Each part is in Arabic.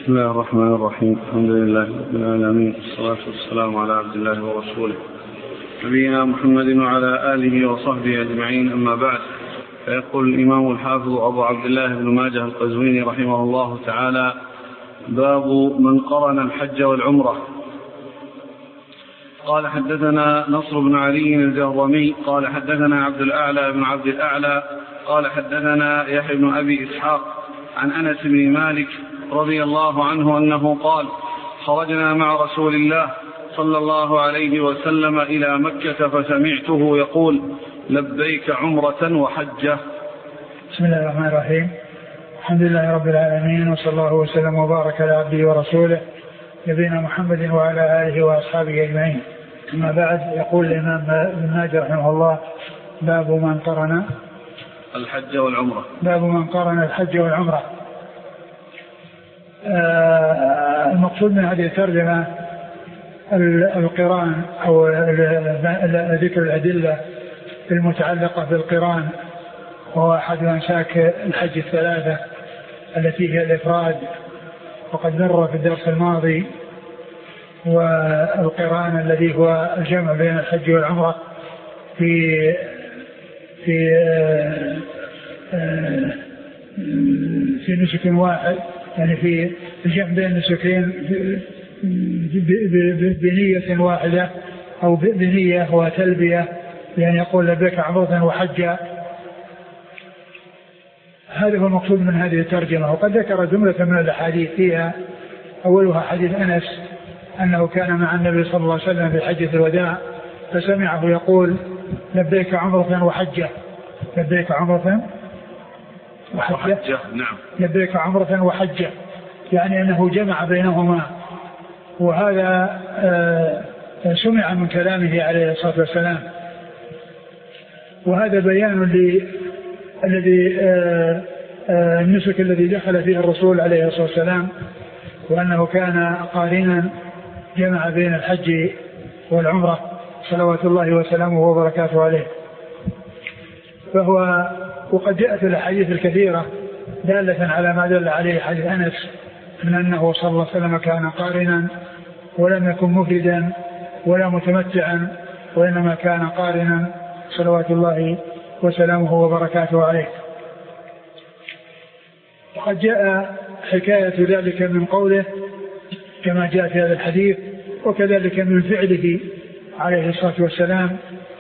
بسم الله الرحمن الرحيم. الحمد لله رب العالمين، والصلاة والسلام على عبد الله ورسوله نبينا محمد وعلى آله وصحبه أجمعين، أما بعد. فيقول الإمام الحافظ أبو عبد الله بن ماجه القزويني رحمه الله تعالى: باب من قرن الحج والعمرة. قال حدثنا نصر بن علي الجهضمي قال حدثنا عبد الأعلى بن عبد الأعلى قال حدثنا يحيى بن أبي إسحاق عن أنس بن مالك رضي الله عنه أنه قال: خرجنا مع رسول الله صلى الله عليه وسلم إلى مكة فسمعته يقول: لبيك عمرة وحجة. بسم الله الرحمن الرحيم. الحمد لله رب العالمين، وصلى الله وسلم وبارك على عبده ورسوله نبينا محمد وعلى آله وأصحابه أجمعين. أما بعد، يقول الإمام ابن ماجه رحمه الله: باب من قرن الحج والعمرة. باب من قرن الحج والعمرة. المقصود من هذه الترجمة القران أو ذكر الأدلة المتعلقة بالقران، وهو أحد أنساك الحج الثلاثة التي هي الإفراد، وقد مر في الدرس الماضي. والقران الذي هو الجمع بين الحج والعمرة في نسك واحد، يعني في الجمع بين النسكين بنية واحدة أو بنية وتلبية، يعني يقول: لبيك عمرة وحجة. هذا هو المقصود من هذه الترجمة. وقد ذكر جملة من الأحاديث فيها، أولها حديث أنس أنه كان مع النبي صلى الله عليه وسلم في حجة الوداع فسمعه يقول: لبيك عمرة وحجة. لبيك عمرة وحجة. نعم. لبيك عمرة وحجة، يعني أنه جمع بينهما. وهذا سمع من كلامه عليه الصلاة والسلام. وهذا بيان النسك الذي دخل فيه الرسول عليه الصلاة والسلام، وأنه كان قارنا جمع بين الحج والعمرة صلوات الله وسلامه وبركاته عليه. وقد جاءت الأحاديث الكثيرة دالة على ما دل عليه حديث أنس من أنه صلى الله عليه وسلم كان قارنا ولم يكن مفردا ولا متمتعا، وإنما كان قارنا صلوات الله وسلامه وبركاته عليه. وقد جاء حكاية ذلك من قوله كما جاء في هذا الحديث، وكذلك من فعله عليه الصلاة والسلام.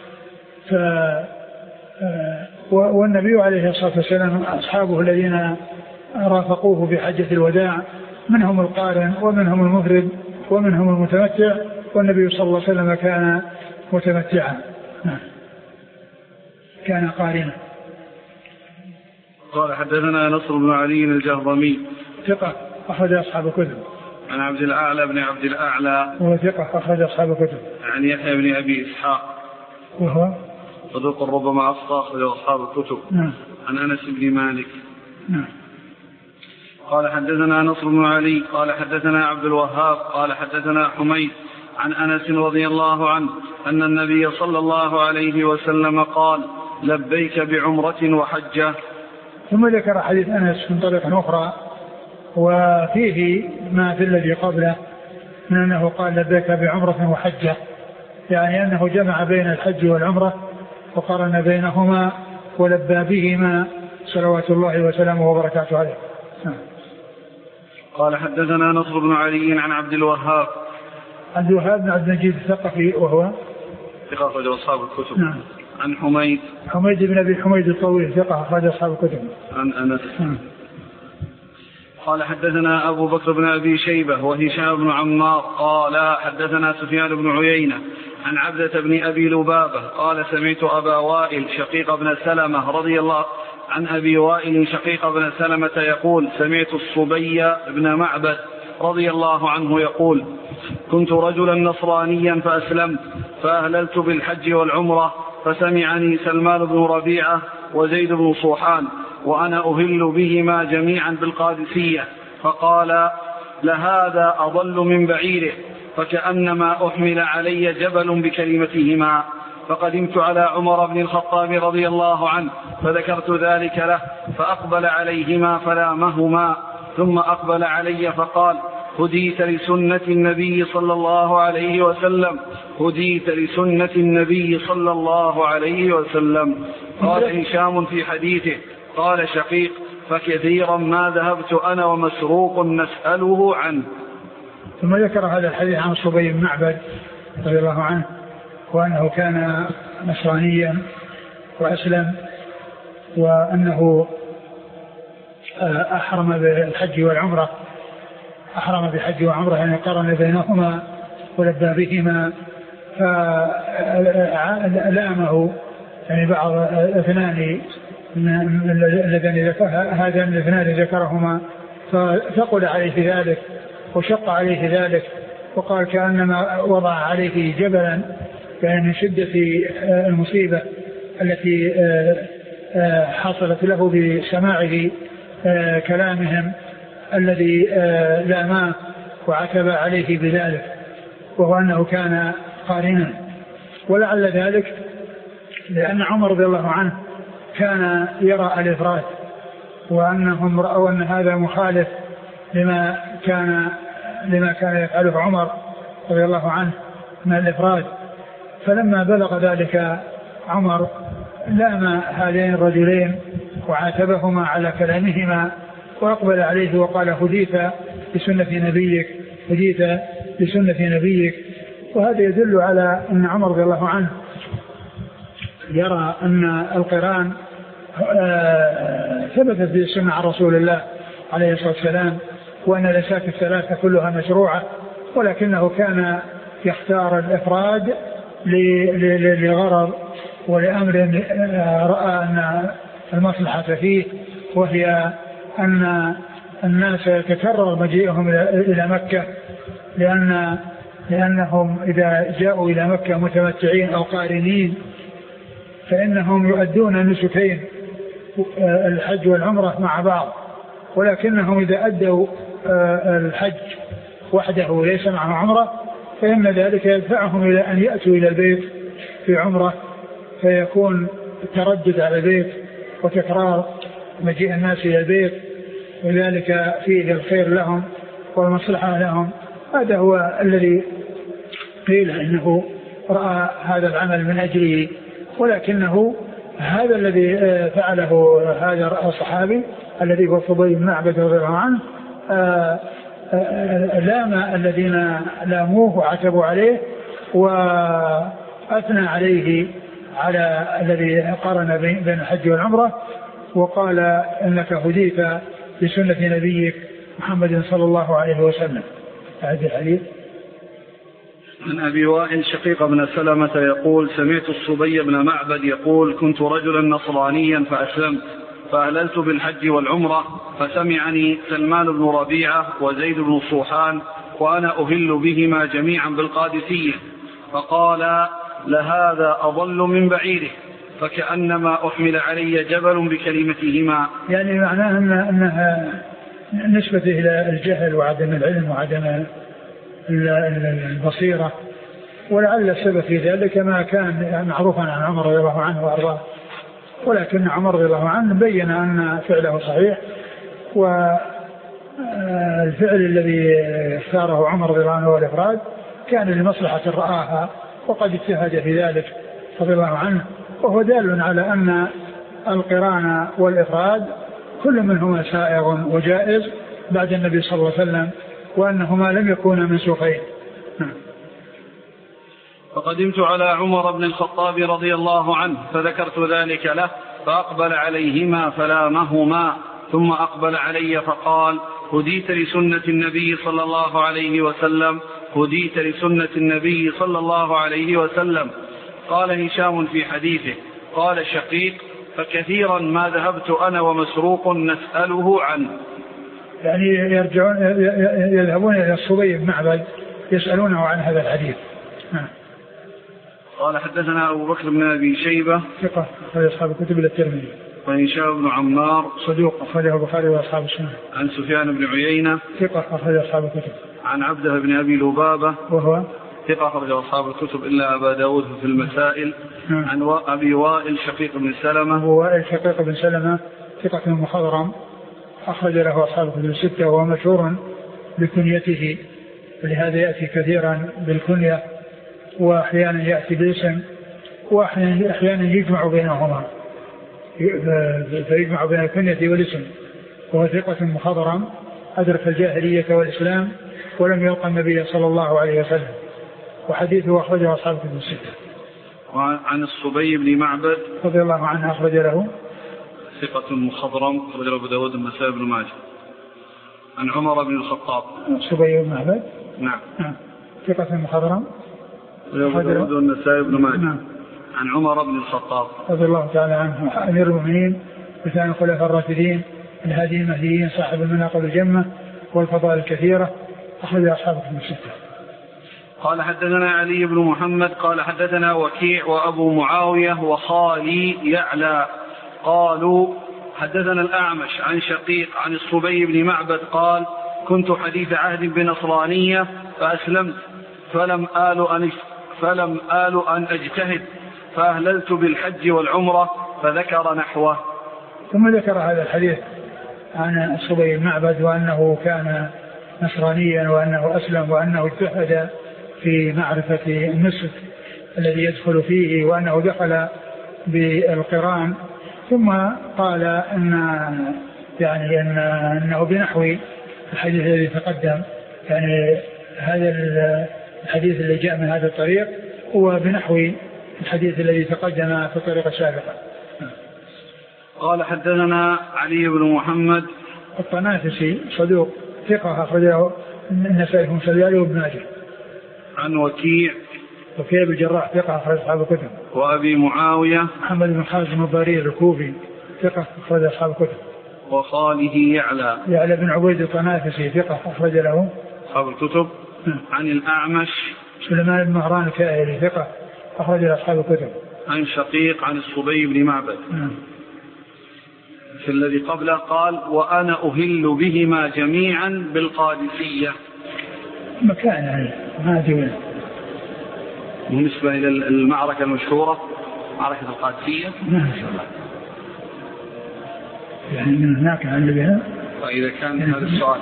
والنبي عليه الصلاة والسلام أصحابه الذين رافقوه في حجة الوداع منهم القارن ومنهم المفرد ومنهم المتمتع، والنبي صلى الله عليه وسلم كان متمتعا، كان قارنا. قال حدثنا نصر بن علي الجهضمي ثقة أخرج أصحاب الكتب. عن عبد الأعلى بن عبد الأعلى وهو ثقة أخرج أصحاب الكتب. عن يحيى بن أبي إسحاق وهو صدوق ربما أخطأ أخرج أصحاب الكتب. عن أنس بن مالك. قال حدثنا نصر بن علي قال حدثنا عبد الوهاب قال حدثنا حميد عن أنس رضي الله عنه أن النبي صلى الله عليه وسلم قال: لبيك بعمرة وحجة. ثم ذكر حديث أنس من طريق أخرى، وفيه ما في الذي قبله من أنه قال: لبيك بعمرة وحجة، يعني أنه جمع بين الحج والعمرة وقارن بينهما ولبى بهما صلوات الله وسلامه وبركاته عليه. قال حدثنا نصر بن علي عن عبد الوهاب. عبد الوهاب بن عبد المجيد الثقفي وهو ثقة أخرج أصحاب الكتب. عن حميد بن أبي حميد الطويل ثقة أخرج أصحاب الكتب. عن أنس. قال حدثنا أبو بكر بن أبي شيبة وهشام بن عمار قال حدثنا سفيان بن عيينة عن عبدة بن أبي لبابة قال: سمعت أبا وائل شقيق بن سلمة رضي الله عن أبي وائل شقيق بن سلمة يقول: سمعت الصبي بن معبد رضي الله عنه يقول: كنت رجلا نصرانيا فأسلمت فأهللت بالحج والعمرة، فسمعني سلمان بن ربيعة وزيد بن صوحان وأنا أهل بهما جميعا بالقادسية، فقال: لهذا أضل من بعيره، فكأنما أحمل علي جبل بكلمتهما. فقدمت على عمر بن الخطاب رضي الله عنه فذكرت ذلك له، فأقبل عليهما فلامهما، ثم أقبل علي فقال: هديت لسنة النبي صلى الله عليه وسلم، هديت لسنة النبي صلى الله عليه وسلم. قال هشام في حديثه: قال شقيق: فكثيرا ما ذهبت أنا ومسروق نسأله عنه. ثم ذكر هذا الحديث عن صبي بن معبد رضي الله عنه، وأنه كان نصرانيا وأسلم، وأنه أحرم بالحج والعمرة، أحرم بحج وعمرة، يعني قرن بينهما ولبى بهما، فلامه يعني بعض الاثنان اللذان هذان الاثنان ذكرهما، فثقل عليه ذلك وشق عليه ذلك، وقال كأنما وضع عليه جبلا، يعني من شدة المصيبة التي حصلت له بسماعه كلامهم الذي لاماه وعتب عليه بذلك، وهو أنه كان قارنا. ولعل ذلك لأن عمر رضي الله عنه كان يرى الإفراد، وأنهم رأوا أن هذا مخالف لما كان يفعله عمر رضي الله عنه من الإفراد. فلما بلغ ذلك عمر لام هذين الرجلين وعاتبهما على كلامهما، وأقبل عليه وقال: هديت بسنة نبيك، هديت بسنة نبيك. وهذا يدل على أن عمر رضي الله عنه يرى أن القران ثبتت في السنة عن رسول الله عليه الصلاة والسلام، وأن الأساك الثلاثة كلها مشروعة، ولكنه كان يختار الإفراد لغرض ولأمر رأى أن المصلحة فيه، وهي أن الناس يتكرر مجيئهم إلى مكة، لأنهم إذا جاءوا إلى مكة متمتعين أو قارنين فإنهم يؤدون النسكين الحج والعمرة مع بعض، ولكنهم إذا أدوا الحج وحده ليس معه عمرة فإن ذلك يدفعهم إلى أن يأتوا إلى البيت في عمرة، فيكون التردد على البيت وتكرار مجيء الناس إلى البيت، وذلك فيه الخير لهم والمصلحة لهم. هذا هو الذي قيل إنه رأى هذا العمل من أجله، ولكنه هذا الذي فعله هذا الصحابي الذي هو صبي بن معبد رضي الله عنه لام الذين لاموه وعتبوا عليه وأثنى عليه على الذي قارن بين الحج والعمرة، وقال: إنك هديت بسنة نبيك محمد صلى الله عليه وسلم. هذا الحديث. من أبي وائل شقيق بن سلمة يقول: سمعت الصبي بن معبد يقول: كنت رجلا نصرانيا فأسلمت، فأهللت بالحج والعمرة، فسمعني سلمان بن ربيعة وزيد بن صوحان وأنا أهل بهما جميعا بالقادسية، فقال: لهذا أضل من بعيره، فكأنما أحمل علي جبل بكلمتهما. يعني معناه أنها نسبة إلى الجهل وعدم العلم وعدم البصيرة، ولعل السبب في ذلك ما كان معروفا عن عمر رضي الله عنه وأرضاه، ولكن عمر رضي الله عنه بين أن فعله صحيح، والفعل الذي اختاره عمر رضي الله عنه والإفراد كان لمصلحة رآها وقد اجتهد في ذلك رضي الله عنه، وهو دال على أن القران والإفراد كل منهما سائغ وجائز بعد النبي صلى الله عليه وسلم، وأنهما لم يكونا منسوخين. فقدمت على عمر بن الخطاب رضي الله عنه فذكرت ذلك له، فأقبل عليهما فلامهما، ثم أقبل علي فقال: هديت لسنة النبي صلى الله عليه وسلم، هديت لسنة النبي صلى الله عليه وسلم. قال هشام في حديثه: قال شقيق: فكثيرا ما ذهبت أنا ومسروق نسأله عنه. يعني يذهبون إلى الصبي بن معبد يسألونه عن هذا الحديث. قال: حدثنا أبو بكر بن أبي شيبة ثقة أخرج أصحاب الكتب إلى الترمذي، وهشام بن عمار صدوق أخرجه البخاري وأصحاب السنن، عن سفيان بن عيينة ثقة أخرج أصحاب الكتب، عن عبده بن أبي لبابة وهو ثقة أخرج أصحاب الكتب إلا أبا داود في المسائل، عن أبي وائل شقيق بن سلمة، أبو وائل شقيق بن سلمة ثقة مخضرم أخرج له أصحاب الكتب الستة، وهو مشهور بكنيته، ولهذا يأتي كثيرا بالكنية، وأحيانا يأتي بالاسم، وأحيانا يجمع بينهما، فيجمع بين الكنية والاسم. وهو ثقة مخضرم أدرك الجاهلية والإسلام ولم يلقى النبي صلى الله عليه وسلم، وحديثه أخرجه أصحاب الكتب الستة. وعن الصبي بن معبد رضي الله عنه أخرج له ثقة مخضرم أخرج له أبو داود النسائي بن ماجه. عن عمر بن الخطاب. الصبي بن معبد نعم ثقة مخضرم أبو داود النسائي بن ماجه. نعم. عن عمر بن الخطاب رضي الله تعالى عنه أمير المؤمنين وثاني الخلفاء الراشدين الهادي المهديين صاحب المناقب الجمة والفضائل الكثيرة، أخرج أصحاب الكتب الستة. قال حدثنا علي بن محمد قال حدثنا وكيع وأبو معاوية وخالي يعلى قالوا حدثنا الأعمش عن شقيق عن الصبي بن معبد قال كنت حديث عهد بنصرانية فأسلمت فلم آل أن أجتهد فأهللت بالحج والعمرة، فذكر نحوه. ثم ذكر هذا الحديث عن الصبي بن معبد وأنه كان نصرانيا وأنه أسلم وأنه اجتهد في معرفة النسك الذي يدخل فيه وأنه دخل بالقران، ثم قال أنه بنحو الحديث الذي تقدم، يعني هذا الحديث الذي جاء من هذا الطريق هو بنحو الحديث الذي تقدم في الطريق السابقة. قال حدثنا علي بن محمد الطنافسي صدوق ثقة أخرجه النسائي بن سليمان وابن ماجه. عن وكيع بن الجراح ثقة أخرج أصحاب الكتب. وأبي معاوية محمد بن خازم الضرير الكوفي ثقة أخرج أصحاب الكتب. وخاله يعلى بن عبيد الطنافسي ثقة أخرج له أصحاب الكتب. عن الأعمش سليمان بن مهران الكائري ثقة أخرج أصحاب الكتب. عن شقيق عن الصبي بن معبد. في الذي قبله قال وأنا أهل بهما جميعا بالقادسية. مكان يعني ما أدري بالنسبة إلى المعركة المشهورة معركة القادسية ما شاء الله، يعني من هناك عن بها. فإذا كان هذا السؤال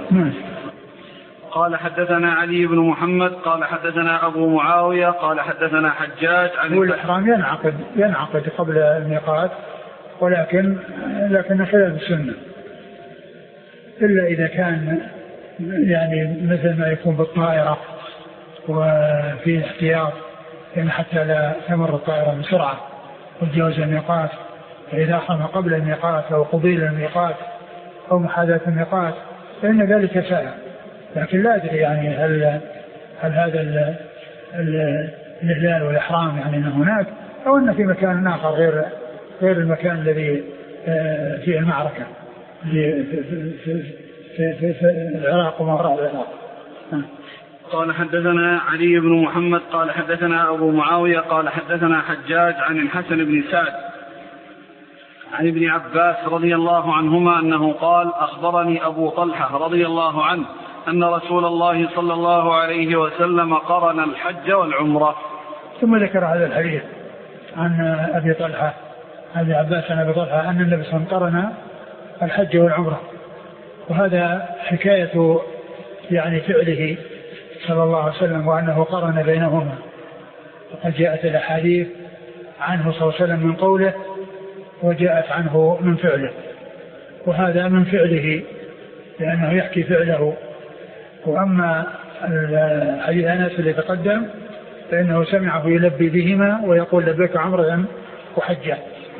قال حدثنا علي بن محمد قال حدثنا أبو معاوية قال حدثنا حجاج عن الإحرام ينعقد قبل الميقات، ولكن خلاف السنة، إلا إذا كان يعني مثل ما يكون بالطائرة وفي احتياط، يعني حتى لا تمر الطائرة بسرعة وتجاوز الميقات، فإذا أحرم قبل الميقات أو قبيل الميقات أو محاذاة الميقات فإن ذلك سائر. لكن لا أدري يعني هل هذا الإهلال والإحرام يعني أنه هناك أو أن في مكان آخر غير المكان الذي في المعركة في العراق وما وراء العراق. قال حدثنا علي بن محمد قال حدثنا أبو معاوية قال حدثنا حجاج عن الحسن بن سعد عن ابن عباس رضي الله عنهما أنه قال أخبرني أبو طلحة رضي الله عنه أن رسول الله صلى الله عليه وسلم قرن الحج والعمرة. ثم ذكر هذا الحديث عن أبي طلحة عن عباس عن أبي طلحة أن النبي صلى الله عليه وسلم قرن الحج والعمرة، وهذا حكاية يعني فعله صلى الله عليه وسلم وأنه قرن بينهما، وقد جاءت الأحاديث عنه صلى الله عليه وسلم من قوله وجاءت عنه من فعله، وهذا من فعله لأنه يحكي فعله. وأما الحديث أنس اللي تقدم فإنه سمعه يلبي بهما ويقول لبيك عمرة وحجة.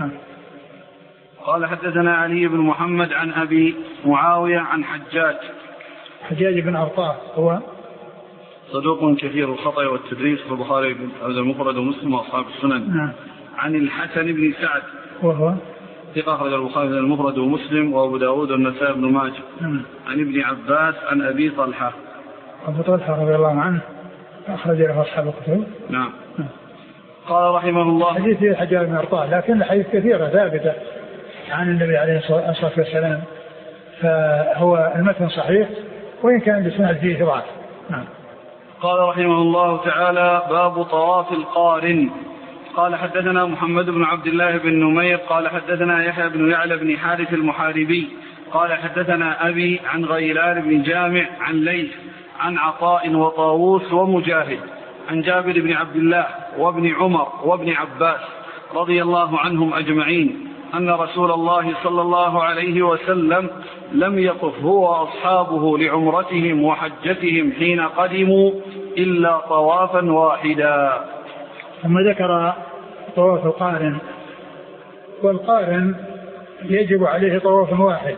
قال حدثنا علي بن محمد عن أبي معاوية عن حجاج بن أرطاه هو صدوق كثير الخطأ والتدريس في البخاري المفرد ومسلم وأصحاب السنن. عن الحسن بن سعد وهو ثقة أخرج البخاري المفرد ومسلم وأبو داود والنسائي بن ماجه. عن ابن عباس عن أبي طلحة. أبو طلحة رضي الله عنه أخرج له أصحاب الكتب. نعم. قال رحمه الله حديث حجاج بن أرطاه، لكن الحديث كثيرة ثابتة عن النبي عليه الصلاة والسلام، فهو المتن صحيح وإن كان بسند فيه ضعف. نعم. قال رحمه الله تعالى باب طواف القارن. قال حدثنا محمد بن عبد الله بن نمير قال حدثنا يحيى بن يعلى بن حارث المحاربي قال حدثنا أبي عن غيلان بن جامع عن ليث عن عطاء وطاووس ومجاهد عن جابر بن عبد الله وابن عمر وابن عباس رضي الله عنهم أجمعين أن رسول الله صلى الله عليه وسلم لم يطف هو وأصحابه لعمرتهم وحجتهم حين قدموا إلا طوافا واحدا. ثم ذكر طواف القارن، والقارن يجب عليه طواف واحد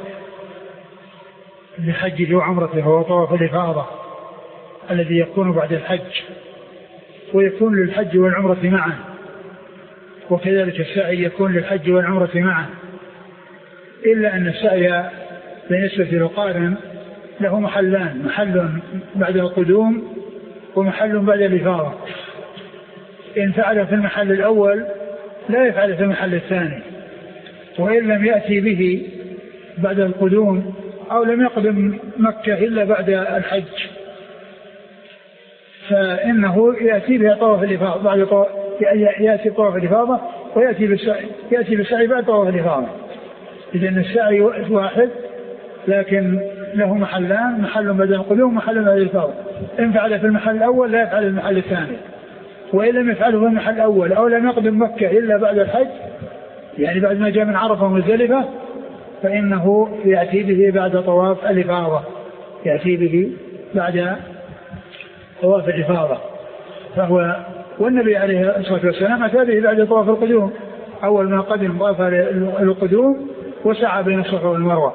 لحجه وعمرته، هو طواف الإفاضة الذي يكون بعد الحج، ويكون للحج والعمرة معا، وكذلك السعي يكون للحج والعمرة معا، إلا أن السعي بالنسبة للقارن له محلان، محل بعد القدوم ومحل بعد الإفاضة. إن فعل في المحل الأول لا يفعل في المحل الثاني، وإن لم يأتي به بعد القدوم أو لم يقدم مكة إلا بعد الحج فإنه يأتي بها طواف الإفاضة، بعد يأتي طواف الإفاضة ويأتي بالسعي بعد طواف الإفاضة. إذن السعي واحد لكن له محلان، محل بعد القدوم ومحل بعد الإفاضة. إن فعل في المحل الأول لا يفعل المحل الثاني، وإن لم يفعله في المحل الأول أو لم يقدم مكة إلا بعد الحج، يعني بعد ما جاء من عرفة ومزدلفة، فإنه يأتي به بعد طواف الإفاضة، يأتي به بعد طواف الإفاضة. والنبي عليه الصلاة والسلام أتى به بعد طواف القدوم، أول ما قدم طاف القدوم وسعى بين الصفا والمروة،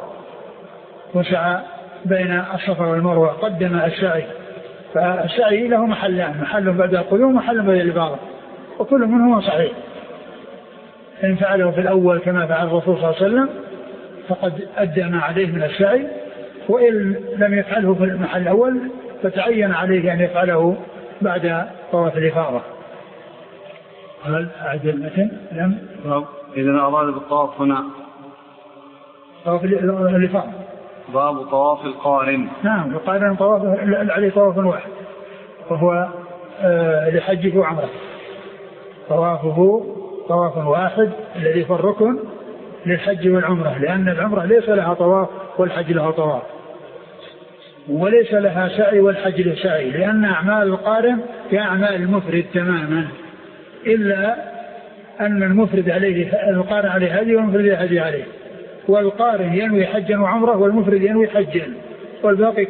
قدم السعي. فالسعي له محلان، محل بعد القدوم ومحل بعد الإفاضة، وكل منهما صحيح. إن فعله في الأول كما فعل الرسول صلى الله عليه وسلم فقد أدى ما عليه من السعي، وإن لم يفعله في المحل الأول فتعين عليه أن يفعله بعد طواف الإفاضة. هل أعد المتن؟ لم. إذن أراد بالطواف هنا طواف الإفاضة، باب طواف القارن. نعم، القارن طواف عليه طواف واحد، وهو لحجه وعمره، طوافه طواف واحد الذي في الركن للحج والعمرة، لأن العمرة ليس لها طواف والحج لها طواف، وليس لها سعي والحج له سعي، لأن أعمال القارن كأعمال المفرد تماما، إلا أن المفرد عليه القارن عليه هدي والمفرد هدي عليه، والقارن ينوي حجا وعمره والمفرد ينوي حجا، والباقي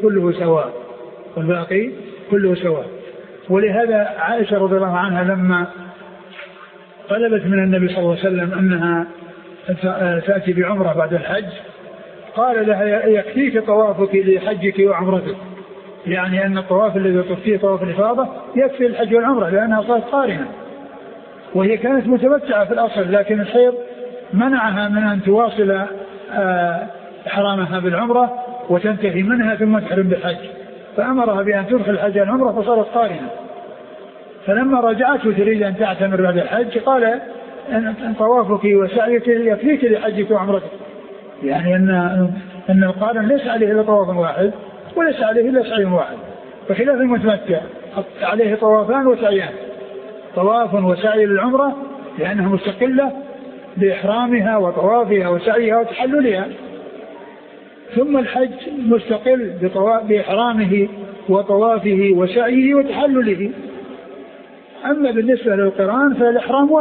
كله سواء. ولهذا عائشة رضي الله عنها لما طلبت من النبي صلى الله عليه وسلم أنها تأتي بعمرة بعد الحج قال لها يكفيك طوافك لحجك وعمرتك، يعني أن الطواف الذي تطفيه طواف الإفاضة يكفي الحج والعمرة، لأنها صارت قارنة، وهي كانت متمتعة في الأصل، لكن الحيض منعها من أن تواصل إحرامها بالعمرة وتنتهي منها ثم تحرم بالحج، فأمرها بأن تدخل الحج والعمرة فصارت قارنة. فلما رجعت تريد أن تعتمر بعد الحج قال أن طوافك وسعيك يكفيك لحجك وعمرتك، يعني أن القارن ليس عليه إلا طواف واحد وليس عليه إلا سعي واحد، بخلاف المتمتع عليه طوافان وسعيان، طواف وسعي للعمرة لأنها مستقلة بإحرامها وطوافها وسعيها وتحللها، ثم الحج مستقل بإحرامه وطوافه وسعيه وتحلله. أما بالنسبة للقران فالإحرام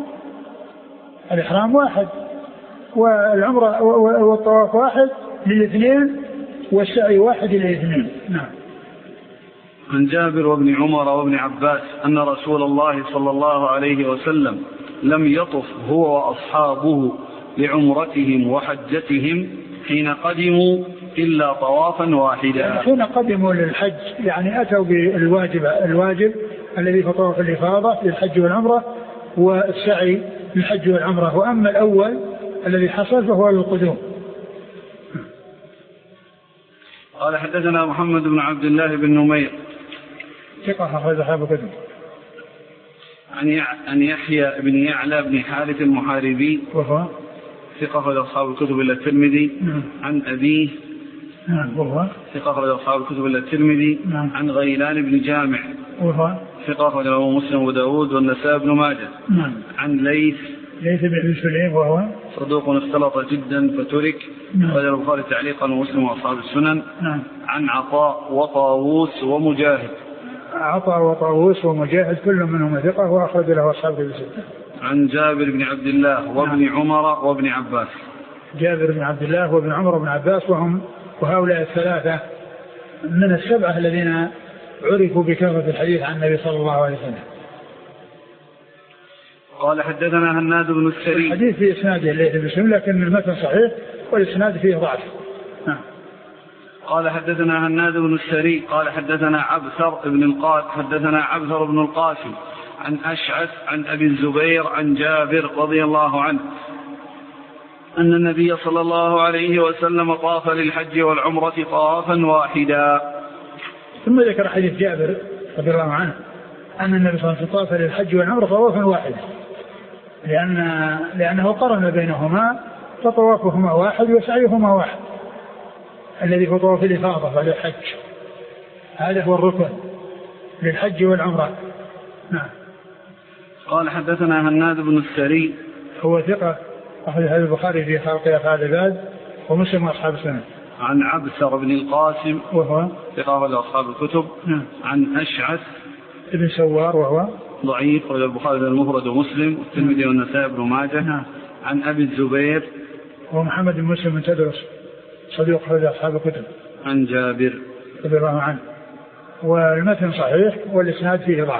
واحد والعمرة والطواف واحد للاثنين والسعي واحد للاثنين. نعم. عن جابر وابن عمر وابن عباس أن رسول الله صلى الله عليه وسلم لم يطف هو وأصحابه لعمرتهم وحجتهم حين قدموا إلا طوافا واحدا. يعني حين قدموا للحج يعني أتوا بالواجب الذي في طواف الإفاضة للحج والعمرة والسعي للحج والعمرة، وأما الأول الذي حصل فهو القدوم. قال حدثنا محمد بن عبد الله بن نمير ثقة أخرج أصحاب الكتب. عن يحيى بن يعلى بن حارث المحاربي وهو ثقة أخرج أصحاب الكتب إلا الترمذي. عن أبيه وهو ثقة أخرج أصحاب الكتب إلا الترمذي. عن غيلان بن جامع وهو ثقة أخرج له مسلم وداود والنسائي بن ماجه. عن ليث ليث بن سليم وهو صدوق اختلط جدا فترك. أخرجه البخاري تعليقا ومسلم وأصحاب السنن. عن عطاء وطاووس ومجاهد. عطاء وطاووس ومجاهد كل منهم ثقة وأخرج له أصحاب السنن. عن جابر بن عبد الله وابن عمر وابن عباس. جابر بن عبد الله وابن عمر وابن عباس وهؤلاء الثلاثة من السبعة الذين عرفوا بكثرة الحديث عن النبي صلى الله عليه وسلم. قال حدثنا هناد بن السري. الحديث في إسناده ليث بن سليم لكن المتن صحيح والإسناد فيه ضعف. قال حدثنا هناد بن السري قال حدثنا عبثر بن القاسم عن أشعث عن أبي الزبير عن جابر رضي الله عنه أن النبي صلى الله عليه وسلم طاف للحج والعمرة طوافا واحدا. ثم ذكر حديث جابر رضي الله عنه أن النبي صلى الله عليه وسلم طاف للحج والعمرة طوافا واحدا لأنه قرن بينهما فطوافهما واحد وسعيهما واحد الذي هو طواف الإفاضة للحج. هذا هو الركن للحج والعمرة. نعم. قال حدثنا هناد بن السري هو ثقة أخرج هذا البخاري في خلق أفعال العباد ومسلم وأصحاب السنن. عن عبثر بن القاسم وهو ثقة أخرج أصحاب الكتب. عن أشعث ابن سوار وهو ضعيف أخرج البخاري المفرد ومسلم والترمذي والنسائي بن ماجه. عن أبي الزبير ومحمد بن مسلم بن تدرس صديق أخرج أصحاب الكتب. عن جابر رضي الله عنه والمتن صحيح والإسناد فيه ضعف.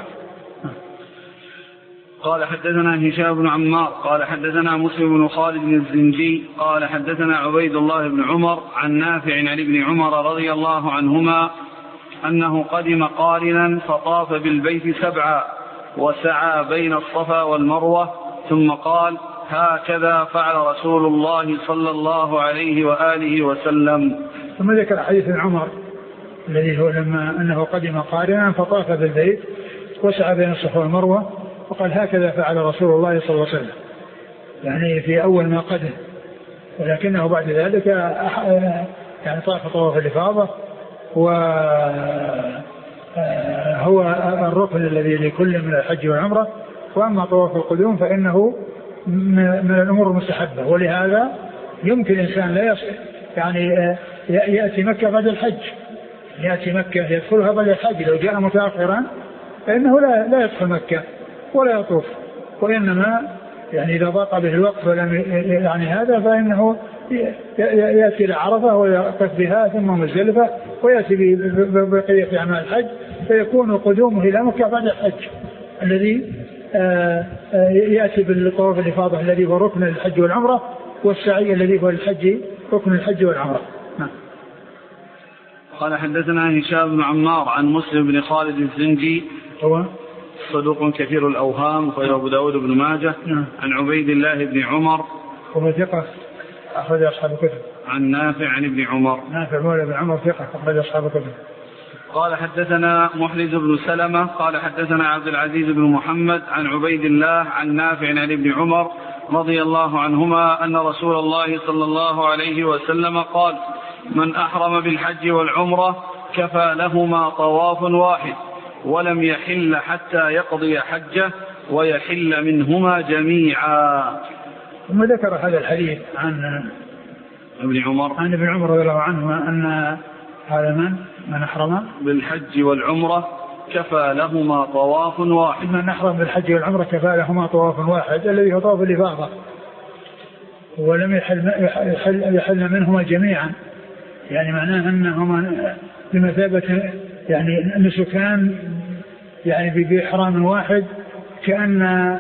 قال حدثنا هشام بن عمار قال حدثنا مسلم بن خالد بن الزنجي قال حدثنا عبيد الله بن عمر عن نافع عن ابن عمر رضي الله عنهما أنه قدم قارنا فطاف بالبيت 7 وسعى بين الصفا والمروة ثم قال هكذا فعل رسول الله صلى الله عليه وآله وسلم. ثم ذكر حديث عمر الذي هو لما أنه قدم قارنا فطاف بالبيت وسعى بين الصفا والمروة وقال هكذا فعل رسول الله صلى الله عليه وسلم يعني في أول ما قدم ولكنه بعد ذلك يعني طاف طواف الإفاضة وهو الركن الذي لكل من الحج والعمرة. وأما طواف القدوم فإنه من الأمور المستحبة ولهذا يمكن الإنسان لا يعني يأتي مكة بعد الحج يأتي مكة يدخلها بعد الحج لو جاء متأخرا فإنه لا يدخل مكة ولا يطوف وإنما يعني إذا ضاق به الوقت ولم يعني هذا فإنه يأتي إلى عرفة ويقف بها ثم مزدلفة ويأتي بقية أعمال الحج فيكون قدومه إلى مكة بعد الحج الذي يأتي بالطواف الإفاضة الذي هو ركن الحج والعمرة والسعي الذي هو الحج ركن الحج والعمرة. قال حدثنا هشام بن عمار عن مسلم بن خالد الزنجي هو صدوق كثير الأوهام وغير أبو داود بن ماجه. عن عبيد الله بن عمر هو ثقة أخرج أصحاب الكتب. عن نافع عن ابن عمر نافع مولى بن عمر ثقة أخرج أصحاب الكتب. قال حدثنا محرز بن سلمة قال حدثنا عبد العزيز بن محمد عن عبيد الله عن نافع عن ابن عمر رضي الله عنهما أن رسول الله صلى الله عليه وسلم قال من أحرم بالحج والعمرة كفى لهما طواف واحد ولم يحل حتى يقضي حجه ويحل منهما جميعا. ثم ذكر هذا الحديث عن ابن عمر رضي الله عنه أن هذا من أحرم بالحج والعمرة كفى لهما طواف واحد. من أحرم بالحج والعمرة كفى لهما طواف واحد الذي هو طواف الإفاضة ولم يحل منهما جميعا يعني معناه أنهما بمثابة يعني نسكان يعني بإحرام واحد كأن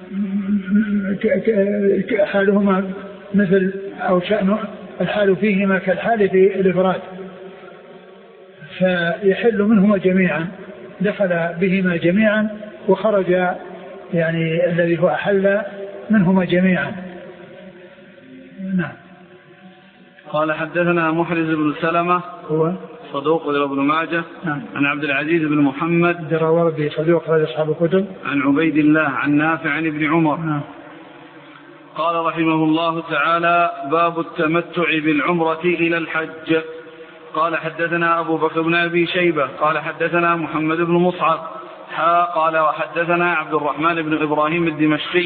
حالهما مثل أو شأن الحال فيهما كالحال في الإفراد فيحل منهما جميعا دخل بهما جميعا وخرج يعني الذي هو أحل منهما جميعا. نعم. قال حدثنا محرز بن سلمة هو صدوق ابن ماجه. عن عبد العزيز بن محمد الدراوردي صدوق أخرج أصحاب الكتب. عن عبيد الله عن نافع عن ابن عمر. قال رحمه الله تعالى باب التمتع بالعمرة إلى الحج. قال حدثنا أبو بكر بن أبي شيبة قال حدثنا محمد بن مصعب قال وحدثنا عبد الرحمن بن إبراهيم الدمشقي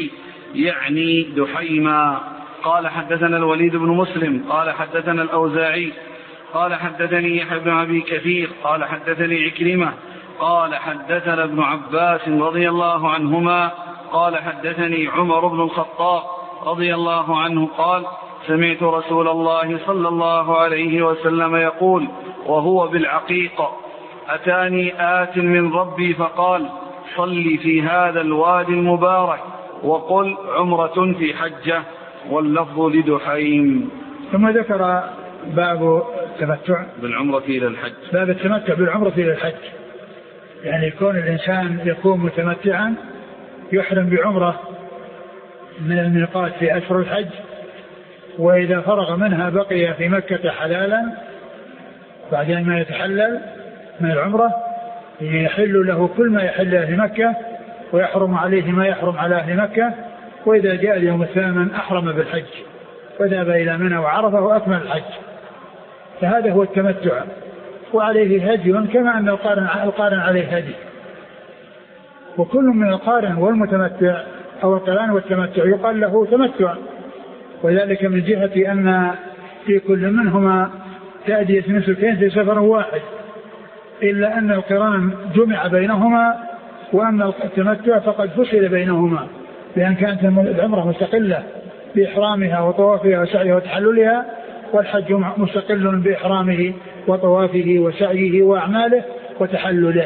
يعني دحيما. قال حدثنا الوليد بن مسلم قال حدثنا الأوزاعي قال حدثني يحيى بن أبي كثير قال حدثني عكرمة قال حدثنا ابن عباس رضي الله عنهما قال حدثني عمر بن الخطاب رضي الله عنه قال سمعت رسول الله صلى الله عليه وسلم يقول وهو بالعقيق أتاني آت من ربي فقال صل في هذا الوادي المبارك وقل عمرة في حجة، واللفظ لدحيم. ثم ذكر باب التمتع بالعمرة إلى الحج، باب التمتع بالعمرة إلى الحج، يعني يكون الإنسان يكون متمتعا يحرم بعمرة من الميقات في أشهر الحج، وإذا فرغ منها بقي في مكة حلالا بعد ما يتحلل من العمرة يحل له كل ما يحل أهل مكة ويحرم عليه ما يحرم على أهل مكة، وإذا جاء اليوم الثامن أحرم بالحج وذهب إلى منى وعرفه وأكمل الحج. فهذا هو التمتع، وعليه هدي كما أن القارن عليه هدي، وكل من القارن والمتمتع أو القران والتمتع يقال له تمتع، وذلك من جهة أن في كل منهما تأدية نسكين في سفر واحد، إلا أن القران جمع بينهما، وأن التمتع فقد فصل بينهما، لأن كانت العمرة مستقلة بإحرامها وطوافها وسعيها وتحللها، والحج مستقل بإحرامه وطوافه وسعيه وأعماله وتحلله.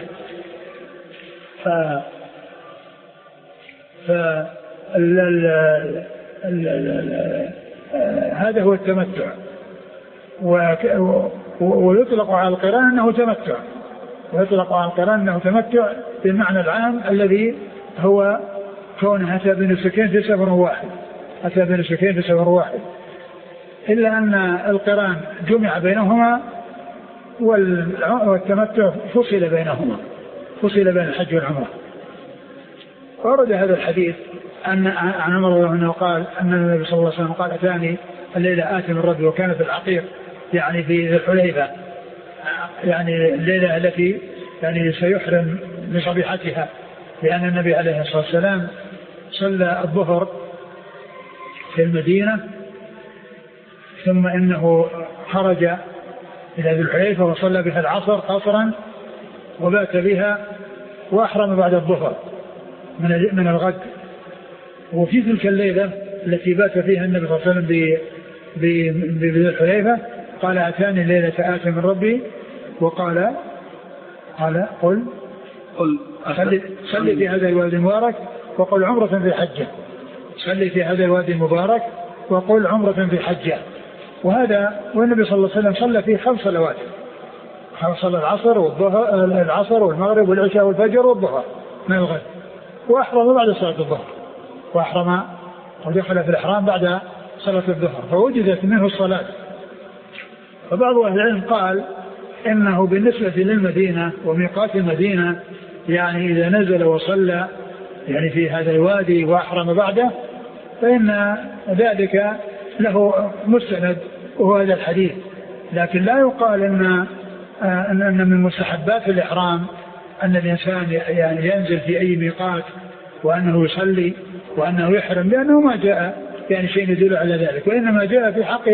هذا هو التمتع، ويطلق على القران أنه تمتع، ويطلق على القران أنه تمتع بالمعنى العام الذي هو كونه أتى بنسكين في سفر واحد، أتى بنسكين في سفر واحد، إلا أن القران جمع بينهما والتمتع فصل بينهما، فصل بين الحج والعمرة. ورد هذا الحديث عن عمر رضي الله عنه قال أن النبي صلى الله عليه وسلم قال أتاني الليلة آت من ربي، وكانت العقيق يعني في الحليفة، يعني الليلة التي يعني سيحرم بصبيحتها، لأن النبي عليه الصلاة والسلام صلى الظهر في المدينة ثم إنه خرج إلى ذي الحليفة وصلى بها العصر قصرا وبات بها وأحرم بعد الظهر من الغد. وفي تلك الليلة التي بات فيها النبي صلى الله عليه وسلم بذي الحليفة قال أتاني الليلة آت من ربي، وقال قل صلي في هذا الوادي المبارك وقل عمرة في حجة، صلي في هذا الوادي المبارك وقل عمرة في حجة. وهذا والنبي صلى الله عليه وسلم صلى فيه 5 صلوات، صلى العصر والمغرب والعشاء والفجر والظهر من الغد، وأحرم بعد صلاة الظهر، وأحرم ودخل في الإحرام بعد صلاة الظهر، فوجدت منه الصلاة. فبعض أهل العلم قال إنه بالنسبة للمدينة وميقات المدينة، يعني إذا نزل وصلى يعني في هذا الوادي وأحرم بعده فإن ذلك له مستند وهو هذا الحديث، لكن لا يقال أن من مستحبات الإحرام أن الإنسان يعني ينزل في أي ميقات وأنه يصلي وأنه يحرم، لأنه ما جاء يعني شيء يدل على ذلك، وإنما جاء في حق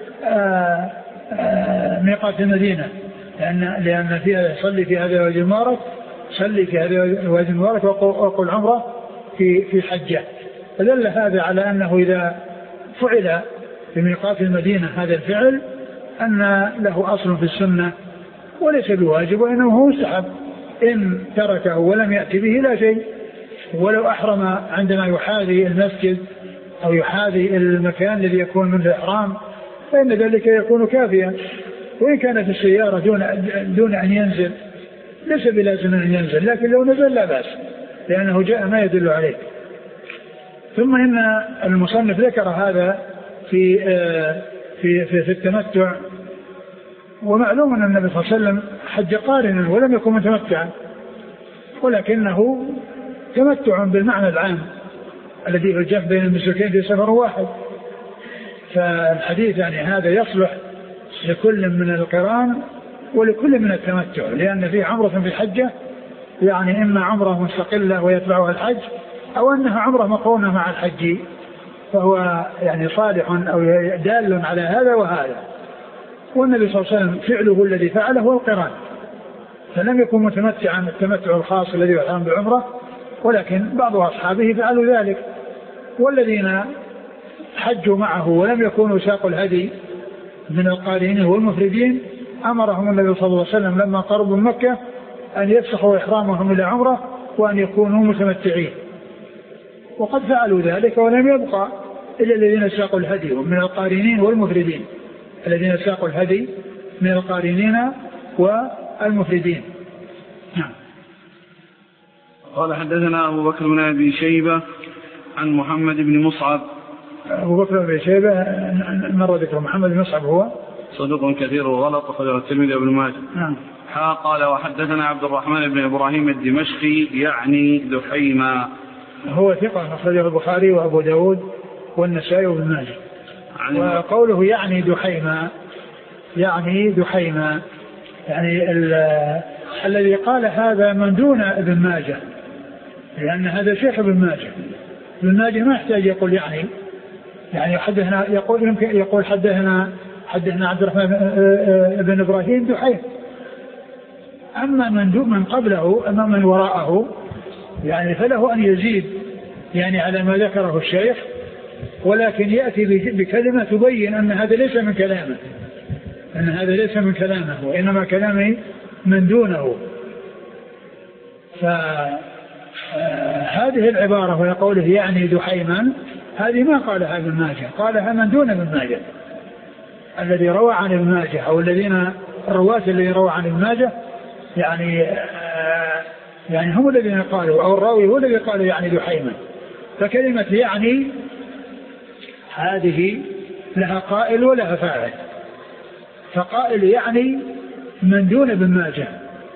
ميقات المدينة، لأن فيها صلي في هذا الوادي المبارك، صلي في هذا الوادي المبارك وقل عمرة في حجة. فدل هذا على أنه إذا فعل في ميقات المدينة هذا الفعل أن له أصل في السنة وليس بواجب، وإنه هو مستحب، إن تركه ولم يأتي به لا شيء. ولو أحرم عندما يحاذي المسجد أو يحاذي المكان الذي يكون منه الإحرام فإن ذلك يكون كافيا، وإن كان في السيارة دون أن ينزل ليس بلازم أن ينزل، لكن لو نزل لا بأس لأنه جاء ما يدل عليه. ثم إن المصنف ذكر هذا في التمتع، ومعلوم أن النبي صلى الله عليه وسلم حج قارنا ولم يكن متمتعا، ولكنه تمتع بالمعنى العام الذي يجف بين المسلكين في سفر واحد. فالحديث يعني هذا يصلح لكل من القران ولكل من التمتع، لأن فيه عمرة في الحجة، يعني إما عمرة مستقلة ويتبعها الحج، أو أنها عمرة مقرونة مع الحج، فهو يعني صالح أو دال على هذا وهذا. والنبي صلى الله عليه وسلم فعله الذي فعله هو القران، فلم يكن متمتعا التمتع الخاص الذي يحرم بعمرة، ولكن بعض أصحابه فعلوا ذلك. والذين حجوا معه ولم يكونوا ساقوا الهدي من القارنين والمفردين أمرهم النبي صلى الله عليه وسلم لما قربوا مكة أن يفسخوا إحرامهم إلى عمرة وأن يكونوا متمتعين، وقد فعلوا ذلك ولم يبقى إلا الذين ساقوا الهدي من القارنين والمفردين، الذين ساقوا الهدي من القارنين والمفردين. نعم. قال حدثنا أبو بكر بن أبي شيبة عن محمد بن مصعب. أبو بكر بن أبي شيبة مر ذكر محمد بن مصعب هو صدوق كثير الغلط أخرجه الترمذي وابن ماجه. نعم. قال وحدثنا عبد الرحمن بن إبراهيم الدمشقي يعني دحيما هو ثقة أخرجه البخاري وأبو داود والنسائي وابن ماجه. وقوله يعني دحيما يعني الذي قال هذا من دون ابن ماجه، لأن هذا شيخ ابن ماجه. ابن ماجه ما يحتاج يقول يعني حدثنا، يمكن يقول حدثنا عبد الرحمن بن إبراهيم دحيم. أما من قبله أما من وراءه يعني فله أن يزيد يعني على ما ذكره الشيخ، ولكن يأتي بكلمة تبين أن هذا ليس من كلامه وإنما كلامه من دونه. فهذه العبارة ويقوله يعني دحيما هذه ما قالها ابن ماجه، قالها من دون ابن ماجه الذي روى عن ابن ماجه، أو الرواة الذين روى عن ابن ماجه يعني هم الذين قالوا، أو الراوي هو الذي قال يعني دحيما. فكلمة يعني هذه لها قائل ولها فاعل، فقائل يعني من دون ابن ماجه،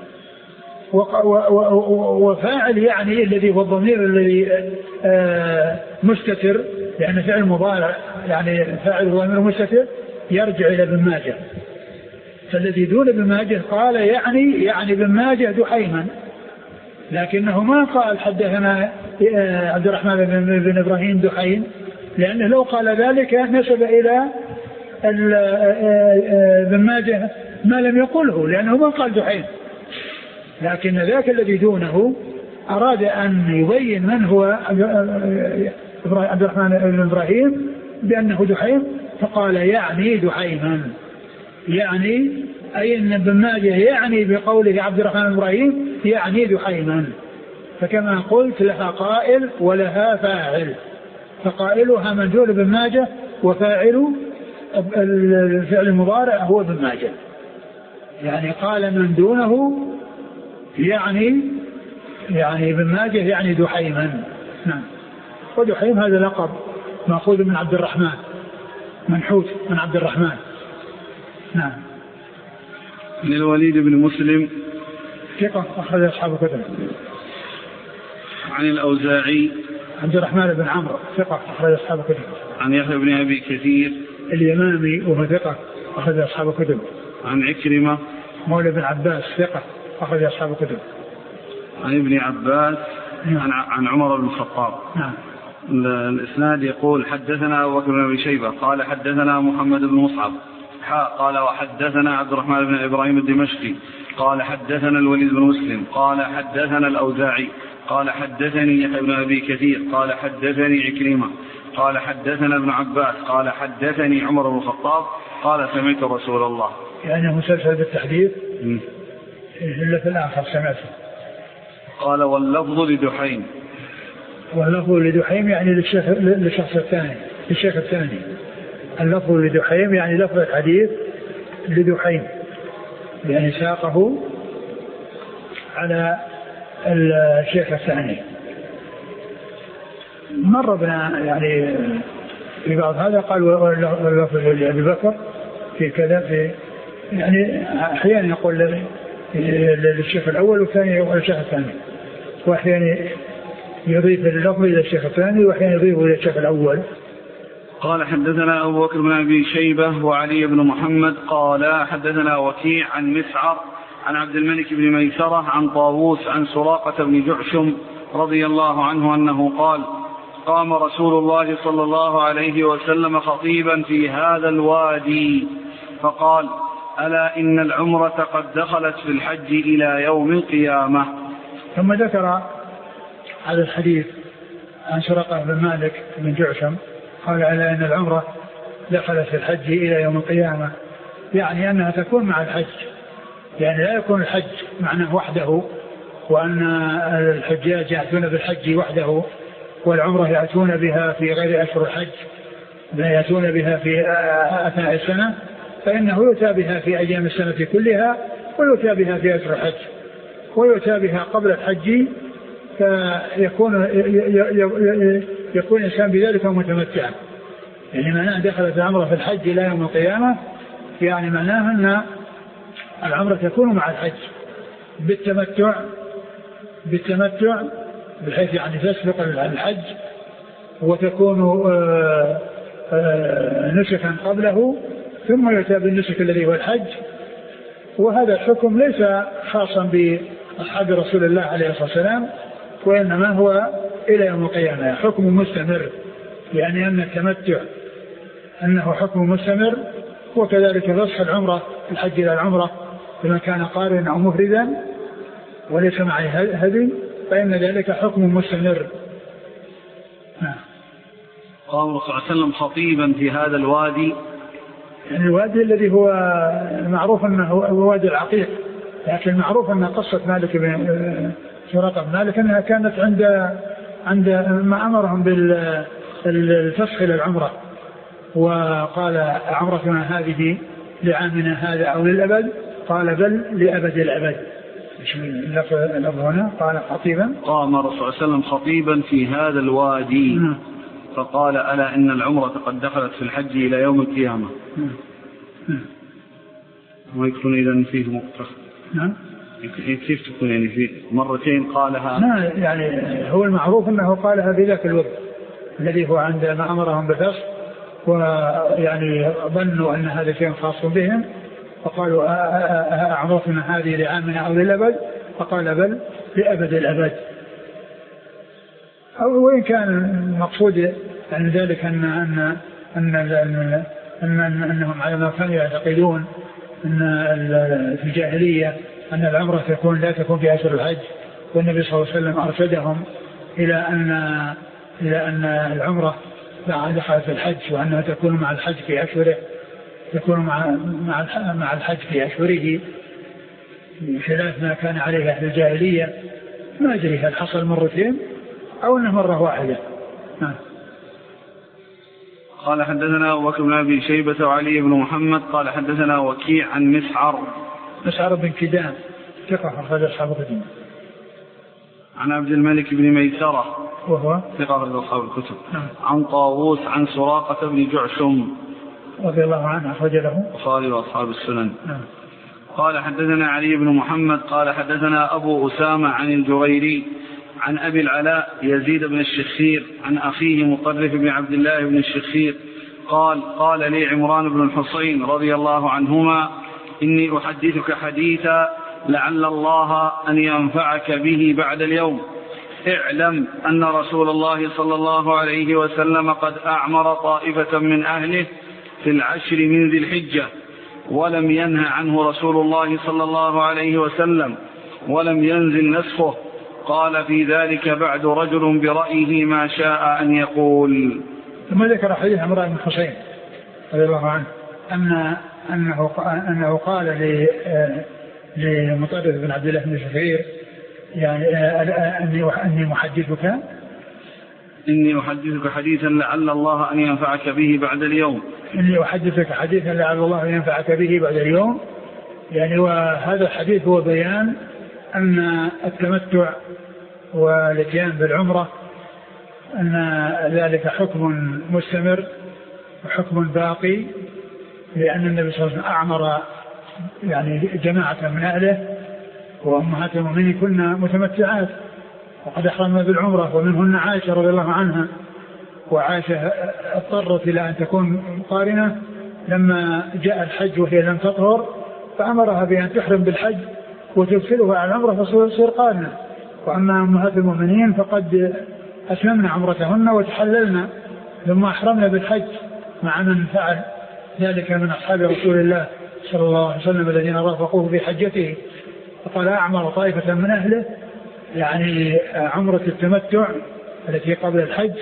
وفاعل يعني الذي هو الضمير الذي مستتر، لأن فعل مضارع يعني فاعل ضمير مستتر يرجع إلى ابن ماجه. فالذي دون ابن ماجه قال يعني ابن ماجه دحيما، لكنه ما قال حدثنا عبد الرحمن بن إبراهيم دحيم، لأنه لو قال ذلك نسب إلى ابن ماجه ما لم يقله، لأنه ما قال دحيم. لكن ذاك الذي دونه أراد أن يبين من هو عبد الرحمن بن إبراهيم بأنه دحيم، فقال يعني دحيما، يعني أي أن ابن ماجه يعني بقوله عبد الرحمن بن إبراهيم يعني دحيما. فكما قلت لها قائل ولها فاعل، فقائلها من دون ابن ماجه، وفاعل الفعل المضارع هو ابن ماجه. يعني قال من دونه يعني ابن ماجه يعني دحيما. نعم. ودحيم هذا لقب مأخوذ من عبد الرحمن، منحوت من عبد الرحمن. نعم. من الوليد بن مسلم ثقة أخرج أصحاب الكتب. عن الأوزاعي عبد الرحمن بن عمرو ثقة أخرج أصحاب الكتب. عن يحيى بن أبي كثير اليمامي وهو ثقة أخرج أصحاب الكتب. عن عكرمة مولى بن عباس ثقة أخرج أصحاب الكتب. عن ابن عباس عن عمر بن الخطاب. نعم. الإسناد يقول حدثنا أبو بكر بن أبي شيبة قال حدثنا محمد بن مصعب قال وحدثنا عبد الرحمن بن إبراهيم الدمشقي قال حدثنا الوليد بن مسلم قال حدثنا الأوزاعي قال حدثني يحيى بن أبي كثير قال حدثني عكرمة قال حدثنا ابن عباس قال حدثني عمر بن الخطاب قال سمعت رسول الله. يعني مسلسل بالتحديث إلا في الآخر سمعته. قال واللفظ لدحيم. واللفظ لدحيم يعني للشخص الثاني، للشيخ الثاني. اللفظ لدحيم يعني لفظ الحديث لدحيم، يعني ساقه على الشيخ الثاني. مر بنا يعني في بعض هذا قال واللفظ لأبي بكر في كذا، في يعني أحيانا يقول للشيخ الأول والثاني والشيخ الثاني، وأحيانا يضيف اللفظ إلى الشيخ الثاني وأحيانا يضيف إلى الشيخ الأول. قال حدثنا أبو بكر بن أبي شيبة وعلي بن محمد قال حدثنا وكيع عن مسعر عن عبد الملك بن ميسرة عن طاووس عن سراقة بن جعشم رضي الله عنه أنه قال: قام رسول الله صلى الله عليه وسلم خطيبا في هذا الوادي فقال: ألا إن العمرة قد دخلت في الحج إلى يوم القيامة. ثم ذكر هذا الحديث عن سراقة بن مالك بن جعشم قال: ألا إن العمرة دخلت في الحج إلى يوم القيامة، يعني أنها تكون مع الحج، يعني لا يكون الحج معناه وحده، وأن الحجاج يأتون بالحج وحده والعمرة يأتون بها في غير أشهر الحج، يأتون بها في أثناء السنة، فإنه يؤتى بها في أيام السنة كلها، ويؤتى بها في أشهر الحج، ويؤتى بها قبل الحج، فيكون الإنسان بذلك متمتعا. يعني معناه دخلت العمرة في الحج إلى يوم القيامة، يعني معناه أن العمرة تكون مع الحج بالتمتع بحيث يعني تسبق الحج وتكون نسكا قبله، ثم يؤتى بالنسك الذي هو الحج. وهذا الحكم ليس خاصا بأصحاب رسول الله عليه الصلاة والسلام، وإنما هو إلى يوم القيامة حكم مستمر، يعني أن التمتع أنه حكم مستمر، وكذلك فسخ العمرة الحج إلى العمرة لمن كان قارنا أو مفردا وليس معه هدي، فإن ذلك حكم مستمر. قام الرسول صلى الله عليه وسلم خطيبا في هذا الوادي، يعني الوادي الذي هو معروف أنه هو وادي العقيق، لكن معروف أن قصة مالك بن سراقة بن مالك أنها كانت عند ما أمرهم بالفسخ للعمرة، وقال: عمرتنا هذه لعامنا هذا أو للأبد؟ قال: بل لأبد الأبد. اللفظ هنا قال خطيبا. قام الرسول صلى الله عليه وسلم خطيبا في هذا الوادي فقال: ألا إن العمرة قد دخلت في الحج إلى يوم القيامة. ويكون إذا فيه مقطع. نعم. كيف تكون يعني في مرتين قالها؟ يعني هو المعروف أنه قالها في ذاك الوقت الذي هو عندما أمرهم بالفسخ، ويعني ظنوا أن هذا شيء خاص بهم، فقالوا: عمرتنا هذه لعامنا أو للأبد؟ فقال: بل لأبد الأبد. أو وإن كان المقصود عن ذلك أنهم على ما كانوا يعتقدون أن في الجاهلية أن العمرة لا تكون في أشهر الحج، والنبي صلى الله عليه وسلم أرشدهم إلى أن العمرة دخلت في الحج، وأنها تكون مع الحج في أشهره، تكون مع الحج في أشهره، بخلاف ما كان عليه أهل الجاهلية. ما أدري هل حصل مرتين أو أنه مرة واحدة. قال: حدثنا أبو بكر بن أبي شيبة وعلي بن محمد قال: حدثنا وكيع عن مسعر بن كدام ثقة أخرج أصحاب الكتب. عن عبد الملك بن ميسرة وهو ثقة أخرج أصحاب الكتب. عن طاووس عن سراقة بن جعشم رضي الله عنه أخرج له البخاري وأصحاب السنن. قال: حدثنا علي بن محمد قال: حدثنا أبو أسامة عن الجريري عن أبي العلاء يزيد بن الشخير عن أخيه مطرف بن عبد الله بن الشخير قال لي عمران بن الحصين رضي الله عنهما: إني أحدثك حديثا لعل الله أن ينفعك به بعد اليوم. اعلم أن رسول الله صلى الله عليه وسلم قد أعمر طائفة من أهله في العشر من ذي الحجة، ولم ينه عنه رسول الله صلى الله عليه وسلم، ولم ينزل نسخه. قال في ذلك بعد رجل برأيه ما شاء أن يقول. ثم ذكر حديث عمران بن الحصين رضي الله عنه أنه قال لمطرف بن عبد الله بن الشخير: يعني إني أحدثك حديثا لعل الله أن ينفعك به بعد اليوم. إني أحدثك حديثا لعل الله أن ينفعك به بعد اليوم. يعني وهذا الحديث هو بيان أن التمتع والاتيان بالعمرة أن ذلك حكم مستمر وحكم باقي، لأن النبي صلى الله عليه وسلم أعمر يعني جماعة من أهله، وأمهات المؤمنين كنا متمتعات وقد أحرمنا بالعمرة، ومنهن عائشة رضي الله عنها. وعائشة اضطرت إلى أن تكون قارنة لما جاء الحج وهي لم تطهر، فأمرها بأن تحرم بالحج وتدخلها على العمرة فتصير قارنة، وأما أمهات المؤمنين فقد أتممن عمرتهن وتحللن ثم أحرمن بالحج مع من فعل ذلك من أصحاب رسول الله صلى الله عليه وسلم الذين رافقوه في حجته. فقال أعمر طائفة من أهله يعني عمرة التمتع التي قبل الحج،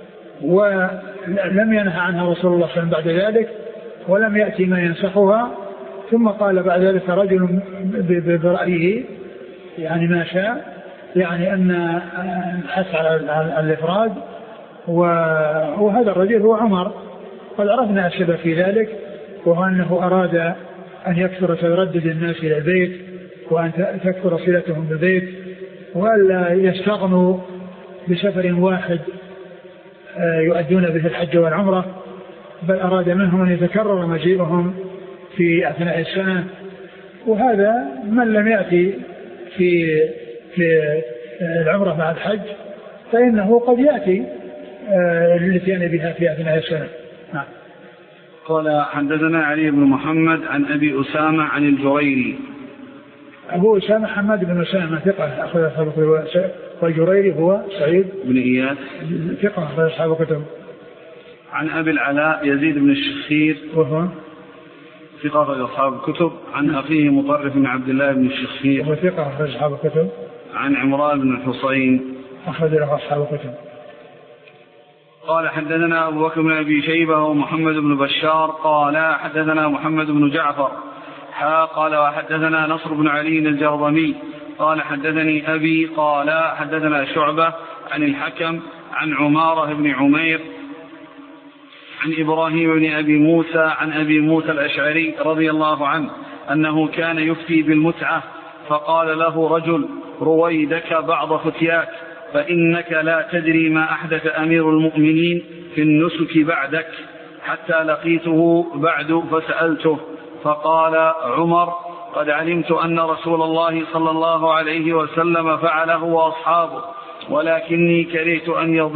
ولم ينهى عنها رسول الله صلى الله عليه وسلم بعد ذلك، ولم يأتي ما ينسخها. ثم قال بعد ذلك رجل برأيه يعني ما شاء، يعني أن الحث على الإفراد، وهذا الرجل هو عمر. قد عرفنا السبب في ذلك، وهو أنه أراد أن يكثر تردد الناس إلى البيت، وأن تكثر صلتهم بالبيت، وألا يستغنوا بسفر واحد يؤدون به الحج والعمرة، بل أراد منهم أن يتكرر مجيئهم في أثناء السنة. وهذا من لم يأتي في العمرة مع الحج فإنه قد يأتي الاتيان بها في أثناء السنة. قال حدثنا علي بن محمد عن أبي أسامة عن الجريري. أبو أسامة حماد بن أسامة ثقة أخذ أصحاب الكتب، والجريري هو سعيد بن إياس ثقة أخذ أصحاب الكتب. عن أبي العلاء يزيد بن الشخير وهو ثقة أخرج أصحاب الكتب. عن أخيه مطرف بن عبد الله بن الشخير وهو ثقة أخرج أصحاب الكتب. عن عمران بن الحصين أخرج له أصحاب الكتب. قال حدثنا أبو بكر بن أبي شيبة ومحمد بن بشار قال حدثنا محمد بن جعفر قال وحدثنا نصر بن علي الجهضمي قال حدثني أبي قال حدثنا شعبة عن الحكم عن عمارة بن عمير عن إبراهيم بن أبي موسى عن أبي موسى الأشعري رضي الله عنه أنه كان يفتي بالمتعة، فقال له رجل: رويدك بعض فتياك، فإنك لا تدري ما أحدث أمير المؤمنين في النسك بعدك، حتى لقيته بعد فسألته، فقال عمر: قد علمت أن رسول الله صلى الله عليه وسلم فعله وأصحابه، ولكني كرهت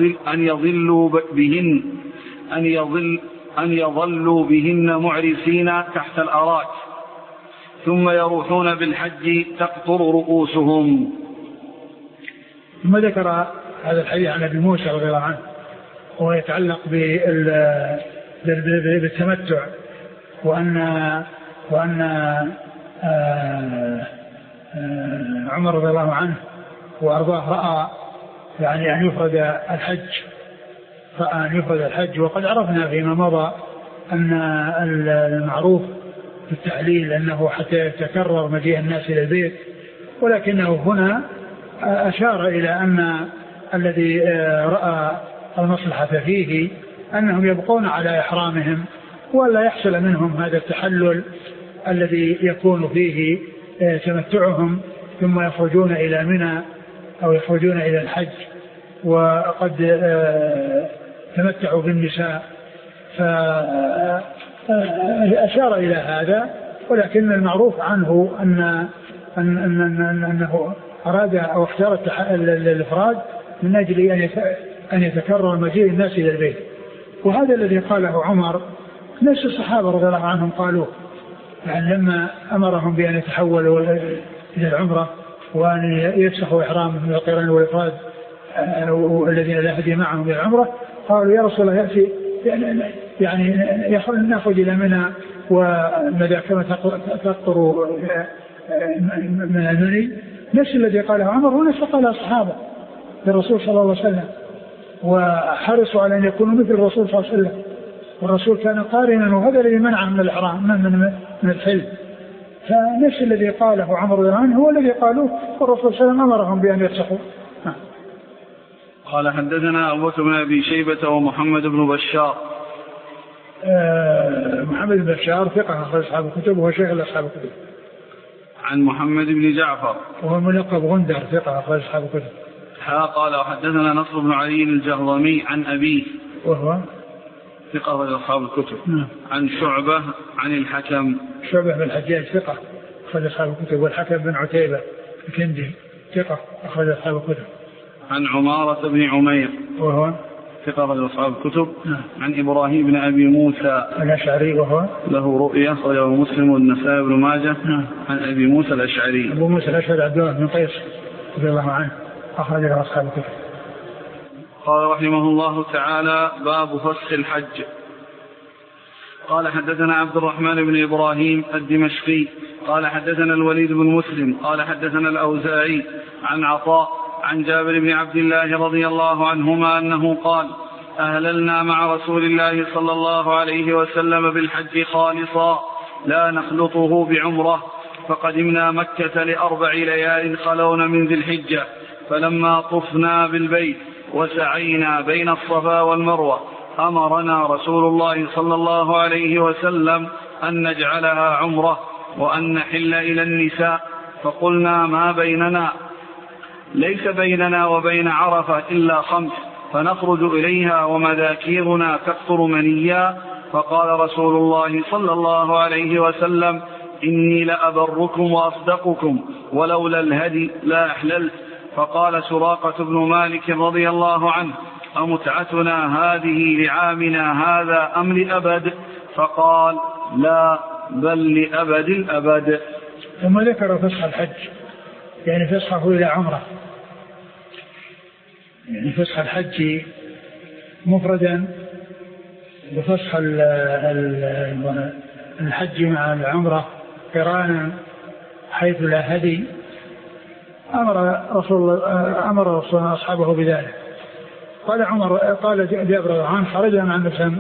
أن يظلوا بهن معرسين تحت الأراك، ثم يروحون بالحج تقطر رؤوسهم. ثم ذكر هذا الحديث عن أبي موسى رضي الله عنه، وهو يتعلق بالتمتع، وأن عمر رضي الله عنه وأرضاه رأى يعني أن يفرد الحج، وقد عرفنا فيما مضى أن المعروف في التحليل أنه حتى يتكرر مجيء الناس إلى البيت، ولكنه هنا أشار إلى أن الذي رأى المصلحة فيه أنهم يبقون على إحرامهم، ولا يحصل منهم هذا التحلل الذي يكون فيه تمتعهم ثم يخرجون إلى منى أو يخرجون إلى الحج وقد تمتعوا بالنساء. فأشار إلى هذا، ولكن المعروف عنه أنه أراد أو اختار الإفراد من أجل أن يتكرر مجيء الناس إلى البيت. وهذا الذي قاله عمر نفس الصحابة رضي الله عنهم قالوه، يعني لما أمرهم بأن يتحولوا إلى العمرة وأن يفسخوا إحرامهم من القران والإفراد الذين لا هدي معهم إلى العمرة، قالوا: يا رسول الله يأتي يعني نخرج إلى منى ومذاكرة تقطر من المني. نفس الذي قاله عمر هو نفس قاله الصحابة للرسول صلى الله عليه وسلم، وحرصوا على أن يكونوا مثل الرسول صلى الله عليه وسلم، والرسول كان قارنا، وهذا الذي منعه من الإحرام من الحل. فنفس الذي قاله عمر رضي الله عنه هو الذي قالوه، والرسول صلى الله عليه وسلم أمرهم بأن يفسخوا. قال حدثنا أبو بكر بن أبي شيبة ومحمد بن بشار. محمد بن بشار ثقة أخرج أصحاب الكتب وهو شيخ أصحاب الكتب. عن محمد بن جعفر وهو ملقب غندر ثقة أخرج أصحاب الكتب. قال وحدثنا نصر بن علي الجهضمي عن أبيه وهو ثقة أخرج أصحاب الكتب. عن شعبة عن الحكم. شعبة بن الحجاج ثقة أخرج أصحاب الكتب، والحكم بن عتيبة الكندي ثقة أخرج أصحاب الكتب. عن عمارة بن عمير وهو ثقة أخرج أصحاب الكتب. عن إبراهيم بن أبي موسى الأشعري وهو له رؤية أخرجه مسلم والنسائي بن ماجه. عن أبي موسى الأشعري. أبو موسى الأشعري عبد الله بن قيس رضي الله عنه أخرج له أصحاب الكتب. قال رحمه الله تعالى: باب فسخ الحج. قال حدثنا عبد الرحمن بن إبراهيم الدمشقي قال حدثنا الوليد بن مسلم قال حدثنا الأوزاعي عن عطاء عن جابر بن عبد الله رضي الله عنهما أنه قال: أهللنا مع رسول الله صلى الله عليه وسلم بالحج خالصا لا نخلطه بعمرة، فقدمنا مكة ل4 ليال خلون من ذي الحجة، فلما طفنا بالبيت وسعينا بين الصفا والمروة أمرنا رسول الله صلى الله عليه وسلم أن نجعلها عمرة وأن نحل إلى النساء، فقلنا: ما بيننا ليس بيننا وبين عرفة إلا 5 فنخرج إليها ومذاكيرنا تقطر منيا. فقال رسول الله صلى الله عليه وسلم: إني لأبركم وأصدقكم ولولا الهدي لا أحللت. فقال سراقة بن مالك رضي الله عنه: أمتعتنا هذه لعامنا هذا أم لأبد؟ فقال: لا بل لأبد الأبد. ثم ذكر فسخ الحج، يعني فسخه إلى عمرة، يعني فسخ الحج مفردا بفسخ الحج مع العمرة قرانا حيث لا هدي. أمر رسول الله أصحابه بذلك. قال جابر عن خرجنا مع النبي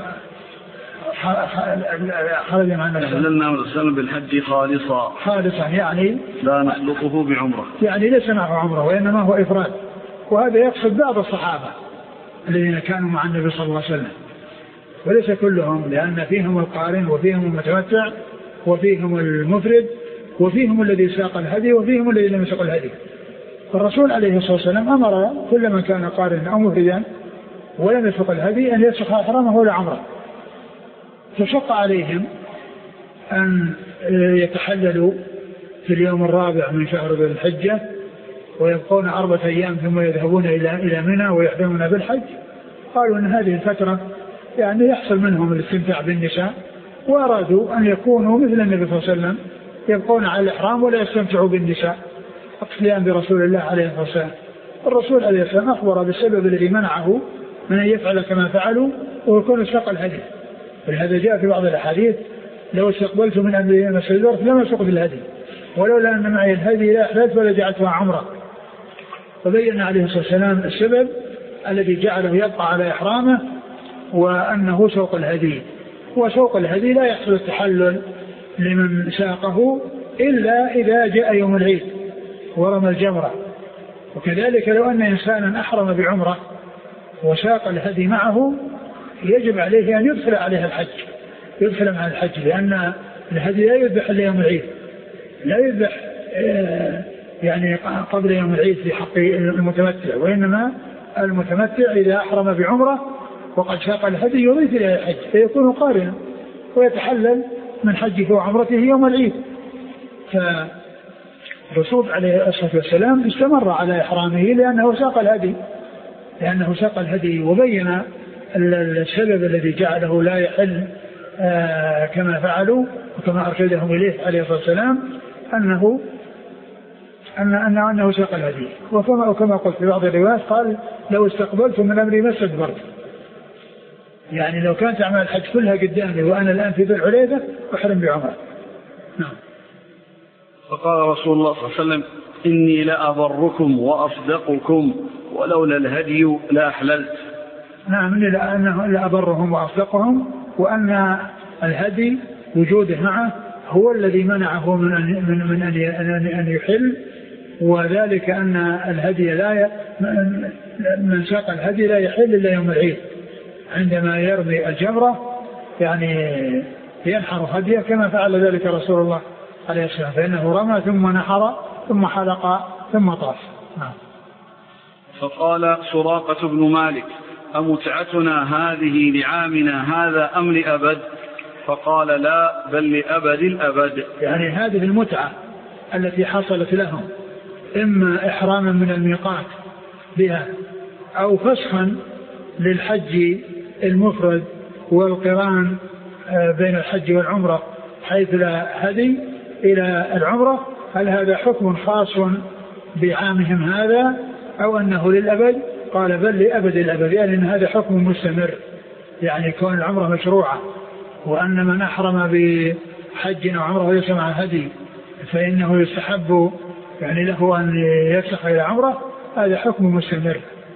أهللنا وسلم بالحج خالصا يعني لا نخلطه بعمرة، يعني ليس معه عمرة وإنما هو إفراد. وهذا يقصد بعض الصحابة الذين كانوا مع النبي صلى الله عليه وسلم، وليس كلهم، لأن فيهم القارن وفيهم المتمتع وفيهم المفرد وفيهم الذي ساق الهدي وفيهم الذي لم يسق الهدي. فالرسول عليه الصلاة والسلام أمر كل من كان قارنا أو مفردا ولم يسق الهدي أن يسق إحرامه لعمرة. فشق عليهم أن يتحللوا في اليوم 4 من شهر ذي الحجة ويبقون 4 أيام ثم يذهبون إلى منى ويحرمون بالحج. قالوا أن هذه الفترة يعني يحصل منهم الاستمتاع بالنساء، وأرادوا أن يكونوا مثل النبي صلى الله عليه وسلم يبقون على الإحرام ولا يستمتعوا بالنساء اقتداء برسول الله عليه الصلاة والسلام. الرسول عليه الصلاة والسلام أخبر بالسبب الذي منعه من أن يفعل كما فعلوا ويكون ساق الهدي. ولهذا جاء في بعض الأحاديث: لو استقبلت من أمري ما استدبرت لما سقت الهدي ولولا أن معي الهدي لا أحللت ولا جعلتها عمرة. فبين عليه الصلاة والسلام السبب الذي جعله يبقى على إحرامه وأنه سوق الهدي. وسوق الهدي لا يحصل التحلل لمن ساقه إلا إذا جاء يوم العيد ورمى الجمرة. وكذلك لو أن إنسانا أحرم بعمرة وساق الهدي معه يجب عليه أن يدخل عليه الحج، يدخل مع الحج، لأن الهدي لا يذبح إلا يوم العيد، لا يذبح يعني قبل يوم العيد في حق المتمتع، وإنما المتمتع إذا أحرم بعمرة وقد ساق الهدي يضيف إلى الحج فيكون قارنا ويتحلل من حجه وعمرته يوم العيد. فالرسول عليه الصلاة والسلام استمر على إحرامه لأنه ساق الهدي وبين السبب الذي جعله لا يحل كما فعلوا وكما أرشدهم إليه عليه الصلاة والسلام أنه ساق الهدي. وكما قلت في بعض الروايات قال: لو استقبلت من أمري ما استدبرت، يعني لو كانت أعمال الحج كلها قدامي وأنا الآن في ذي الحليفة أحرم بعمرة. نعم. فقال رسول الله صلى الله عليه وسلم: إني لأبركم وأصدقكم ولولا الهدي لا أحللت. نعم، إني لأبرهم وأصدقهم، وأن الهدي وجوده معه هو الذي منعه من أن يحل، وذلك أن الهدي من ساق الهدي لا يحل إلا يوم العيد عندما يرمي الجمرة، يعني ينحر هديه كما فعل ذلك رسول الله عليه الصلاة والسلام، فإنه رمى ثم نحر ثم حلق ثم طاف. فقال سراقة بن مالك: أمتعتنا هذه لعامنا هذا أم لأبد؟ فقال: لا بل لأبد الأبد. يعني هذه المتعة التي حصلت لهم إما إحراما من الميقات بها أو فسخا للحج المفرد والقران بين الحج والعمرة حيث لا هدي إلى العمرة، هل هذا حكم خاص بعامهم هذا أو أنه للأبد؟ قال بل لأبد الأبد، يعني أن هذا حكم مستمر، يعني كون العمرة مشروعة، وأن من أحرم بحج أو عمرة وليس مع هدي فإنه يستحب يعني له أن يفسخ إلى عمرة، هذا حكم مستمر.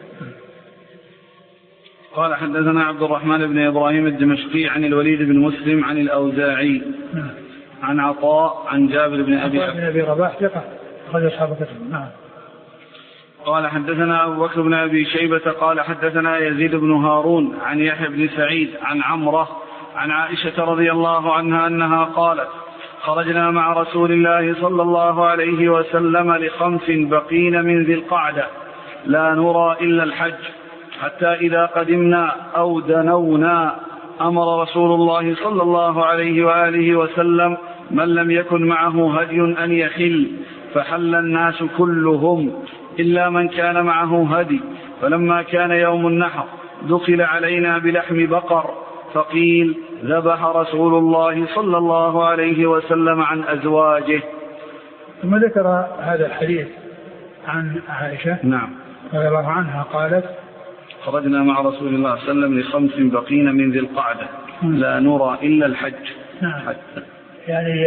قال حدثنا عبد الرحمن بن إبراهيم الدمشقي عن الوليد بن مسلم عن الأوزاعي عن عطاء عن جابر بن أبي رباح ثقة أخرج أصحاب الكتب. نعم. قال حدثنا أبو بكر بن أبي شيبة قال حدثنا يزيد بن هارون عن يحيى بن سعيد عن عمرة عن عائشة رضي الله عنها أنها قالت خرجنا مع رسول الله صلى الله عليه وسلم ل5 بقين من ذي القعدة لا نرى إلا الحج، حتى إذا قدمنا أو دنونا أمر رسول الله صلى الله عليه وآله وسلم من لم يكن معه هدي أن يحل، فحل الناس كلهم إلا من كان معه هدي. فلما كان يوم النحر دخل علينا بلحم بقر، فقيل ذبح رسول الله صلى الله عليه وسلم عن أزواجه. ثم ذكر هذا الحديث عن عائشة نعم رضي الله عنها قالت خرجنا مع رسول الله صلى الله عليه وسلم ل5 بقين من ذي القعدة لا نرى إلا الحج. نعم. يعني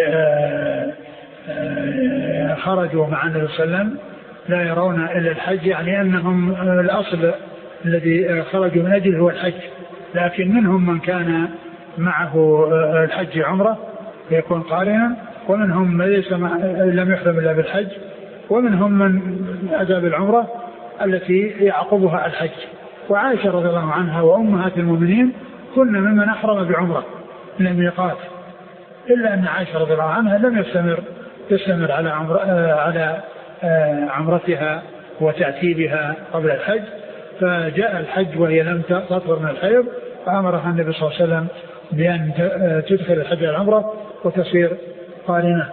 خرجوا مع النبي صلى الله عليه وسلم لا يرون إلا الحج، يعني أنهم الأصل الذي خرجوا من أجله هو الحج، لكن منهم من كان معه الحج عمرة يكون قارنا، ومنهم من لم يحرم إلا بالحج، ومنهم من أتى بالعمرة التي يعقبها الحج. وعائشة رضي الله عنها وأمهات المؤمنين كن ممن أحرم بعمرة من الميقات، إلا أن عائشة رضي الله عنها لم تستمر على عمرتها وتأتيبها قبل الحج، فجاء الحج وهي لم تطهر من الحيض، فأمرها النبي صلى الله عليه وسلم بأن تدخل الحج على العمرة وتصير قارنة.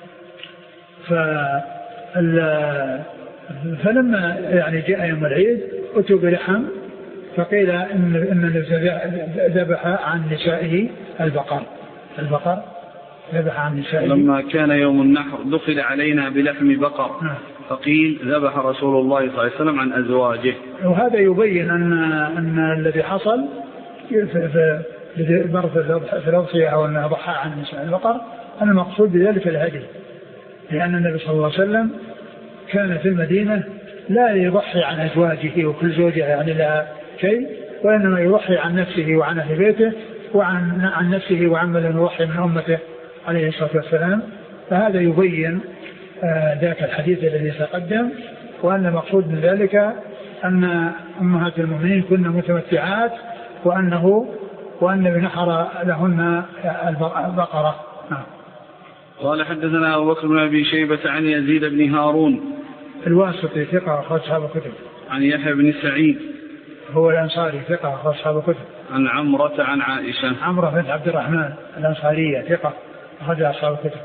فلما يعني جاء يوم العيد أتوا بلحم، فقيل إن النبي ذبح عن نسائه البقر ذبح عن نسائه. لما كان يوم النحر دخل علينا بلحم بقر، فقيل ذبح رسول الله صلى الله عليه وسلم عن أزواجه. وهذا يبين أن الذي حصل في الأضحية أو أنه ضحى عن نساء البقر، أن المقصود بذلك الهدي، لأن النبي صلى الله عليه وسلم كان في المدينة لا يضحي عن أزواجه وكل زوجة يعني لها شيء، وإنما يضحي عن نفسه وعن أهل بيته وعن نفسه وعن من يضحي من أمته عليه الصلاة والسلام. فهذا يبين ذاك الحديث الذي تقدم، وأن المقصود من ذلك أن أمهات المؤمنين كن متمتعات، وأن بنحر لهن البقرة. قال حدثنا أبو بكر بن أبي شيبة عن يزيد بن هارون الواسطي ثقة أخرج أصحاب الكتب، عن يحيى بن سعيد هو الأنصاري ثقة أخرج أصحاب الكتب، عن عمرة عن عائشة عمرة بنت عبد الرحمن الأنصارية ثقة أخرج أصحاب الكتب.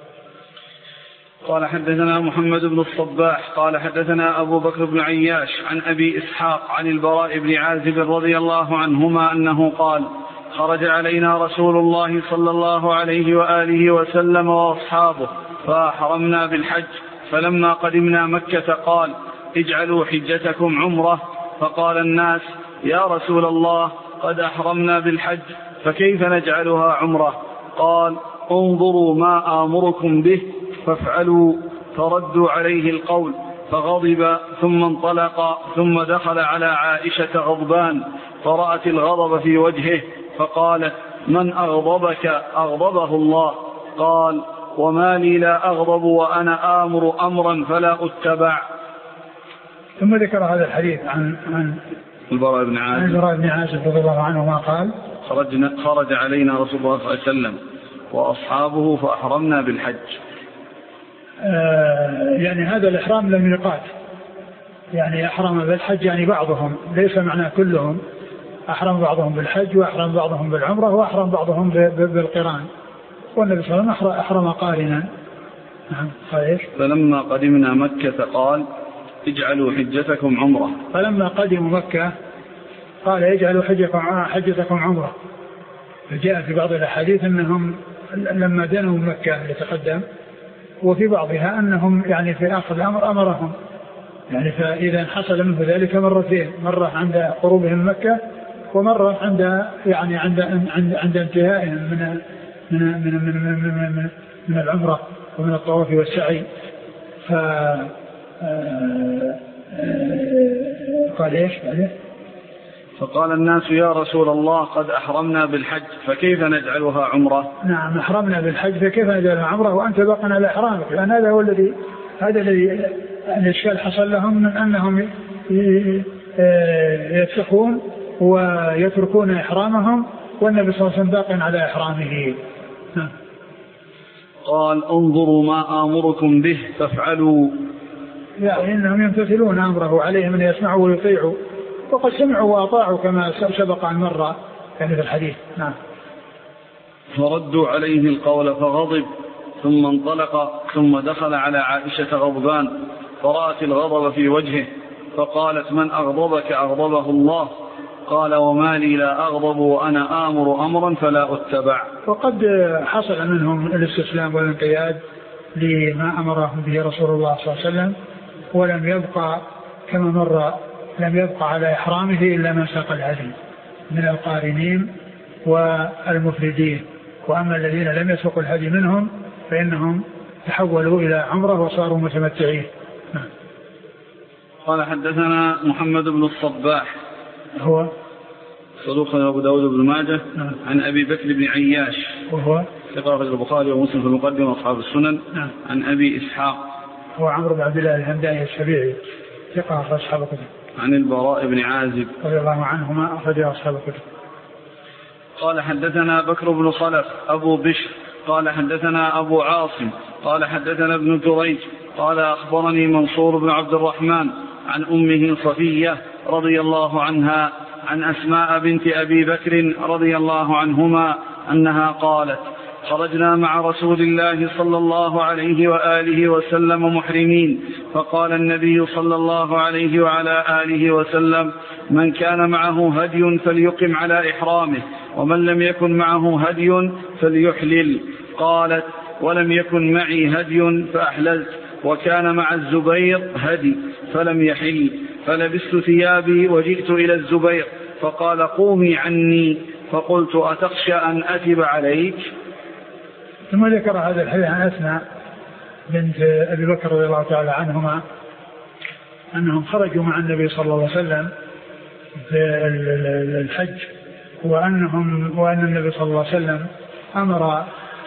قال حدثنا محمد بن الصباح قال حدثنا أبو بكر بن عياش عن أبي إسحاق عن البراء بن عازب رضي الله عنهما أنه قال خرج علينا رسول الله صلى الله عليه وآله وسلم وأصحابه فأحرمنا بالحج، فلما قدمنا مكة قال اجعلوا حجتكم عمرة، فقال الناس يا رسول الله قد أحرمنا بالحج فكيف نجعلها عمرة؟ قال انظروا ما آمركم به فافعلوا، فردوا عليه القول فغضب ثم انطلق، ثم دخل على عائشة غضبان فرأت الغضب في وجهه فقالت من أغضبك؟ أغضبه الله. قال وما لي لا أغضب وأنا آمر أمرا فلا أتبع. ثم ذكر هذا الحديث عن البراء بن عازب رضي الله عنه ما قال خرج علينا رسول الله صلى الله عليه وسلم وأصحابه فأحرمنا بالحج. يعني هذا الإحرام للميقات، يعني أحرم بالحج يعني بعضهم، ليس معنى كلهم، أحرم بعضهم بالحج وأحرم بعضهم بالعمرة وأحرم بعضهم بالقران، والنبي صلى الله عليه وسلم أحرم قارنا. فلما قدمنا مكة قال اجعلوا حجتكم عمرة. فلما قدموا مكة قال اجعلوا حجتكم عمرة. فجاء في بعض الأحاديث أنهم لما دنوا مكة لتقدم، وفي بعضها أنهم يعني في آخر الأمر أمرهم يعني فإذا حصل منه ذلك مرتين، مرة عند قروبهم من مكة ومرة عند يعني عند انتهائهم من العمرة ومن الطواف والسعي. قال ايش بعده؟ فقال الناس يا رسول الله قد أحرمنا بالحج فكيف نجعلها عمرة؟ نعم أحرمنا بالحج فكيف نجعلها عمرة وأنت باق على إحرامك؟ لأن هذا هو الذي الإشكال حصل لهم من أنهم يتقون ويتركون إحرامهم والنبي صلى الله عليه وسلم باق على إحرامه. قال انظروا ما آمركم به فافعلوا، يعني إنهم يمتثلون أمره، عليهم أن يسمعوا ويطيعوا، وقد سمعوا وأطاعوا كما سبق عن مرة يعني في الحديث. نعم. فردوا عليه القول فغضب ثم انطلق ثم دخل على عائشة غضبان فرأت الغضب في وجهه فقالت من أغضبك؟ أغضبه الله. قال وما لي لا أغضب وأنا آمر أمرا فلا أتبع. وقد حصل منهم الاستسلام والانقياد لما أمرهم به رسول الله صلى الله عليه وسلم، ولم يبقى كما مر لم يبقى على إحرامه إلا من ساق الهدي من القارنين والمفردين، وأما الذين لم يسوقوا الهدي منهم فإنهم تحولوا إلى عمره وصاروا متمتعين. قال حدثنا محمد بن الصباح هو صدوق أبو داود بن ماجه عن أبي بكر بن عياش وهو ثقة البخاري ومسلم في المقدمة وأصحاب السنن عن أبي إسحاق هو عمرو بن عبد الله الهمداني الشبيعي ثقة أصحاب الكتب عن البراء بن عازب رضي الله عنهما أخرج أصحاب الكتب. قال حدثنا بكر بن خلف أبو بشر قال حدثنا أبو عاصم قال حدثنا ابن جريج قال أخبرني منصور بن عبد الرحمن عن أمه صفية رضي الله عنها عن أسماء بنت أبي بكر رضي الله عنهما أنها قالت خرجنا مع رسول الله صلى الله عليه وآله وسلم محرمين فقال النبي صلى الله عليه وعلى آله وسلم من كان معه هدي فليقم على إحرامه ومن لم يكن معه هدي فليحلل. قالت ولم يكن معي هدي فأحللت وكان مع الزبير هدي فلم يحل فلبست ثيابي وجئت إلى الزبير فقال قومي عني فقلت أتخشى أن أتب عليك. ثم ذكر هذا الحديث عن أسماء بنت أبي بكر رضي الله تعالى عنهما أنهم خرجوا مع النبي صلى الله عليه وسلم في الحج وأن النبي صلى الله عليه وسلم أمر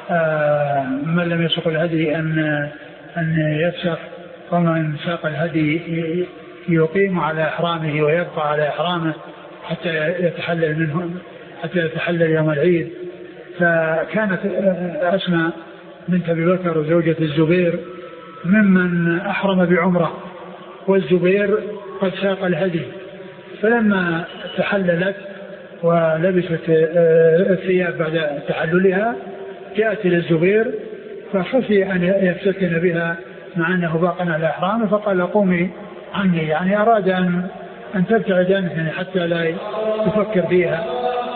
من لم يسق الهدي أن يفسخ ومن ساق الهدي يقيم على إحرامه ويبقى على إحرامه حتى يتحلل منه حتى يتحلل يوم العيد. فكانت أسماء بنت أبي بكر زوجة الزبير ممن أحرم بعمرة والزبير قد ساق الهدي، فلما تحللت ولبست الثياب بعد تحللها جاءت إلى الزبير فخشي أن يفتتن بها مع أنه باق على إحرامه فقال قومي عني، يعني أراد أن تبتعد عنه حتى لا يفكر فيها.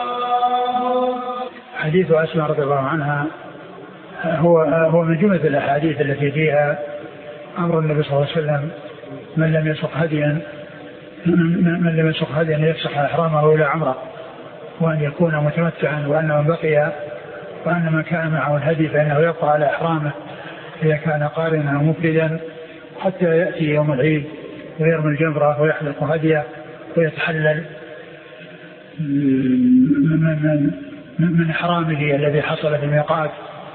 حديث أسماء رضي الله عنها هو من جملة الأحاديث التي فيها أمر النبي صلى الله عليه وسلم من لم يسق هديا أن يفسخ إحرامه إلى عمره وأن يكون متمتعا، وأن من بقي وأن من كان معه الهدي فإنه يبقى على إحرامه إذا كان قارنا أو مفردا حتى يأتي يوم العيد ويرمي الجمرة ويحلق هديه ويتحلل من إحرامه الذي حصل في الميقات.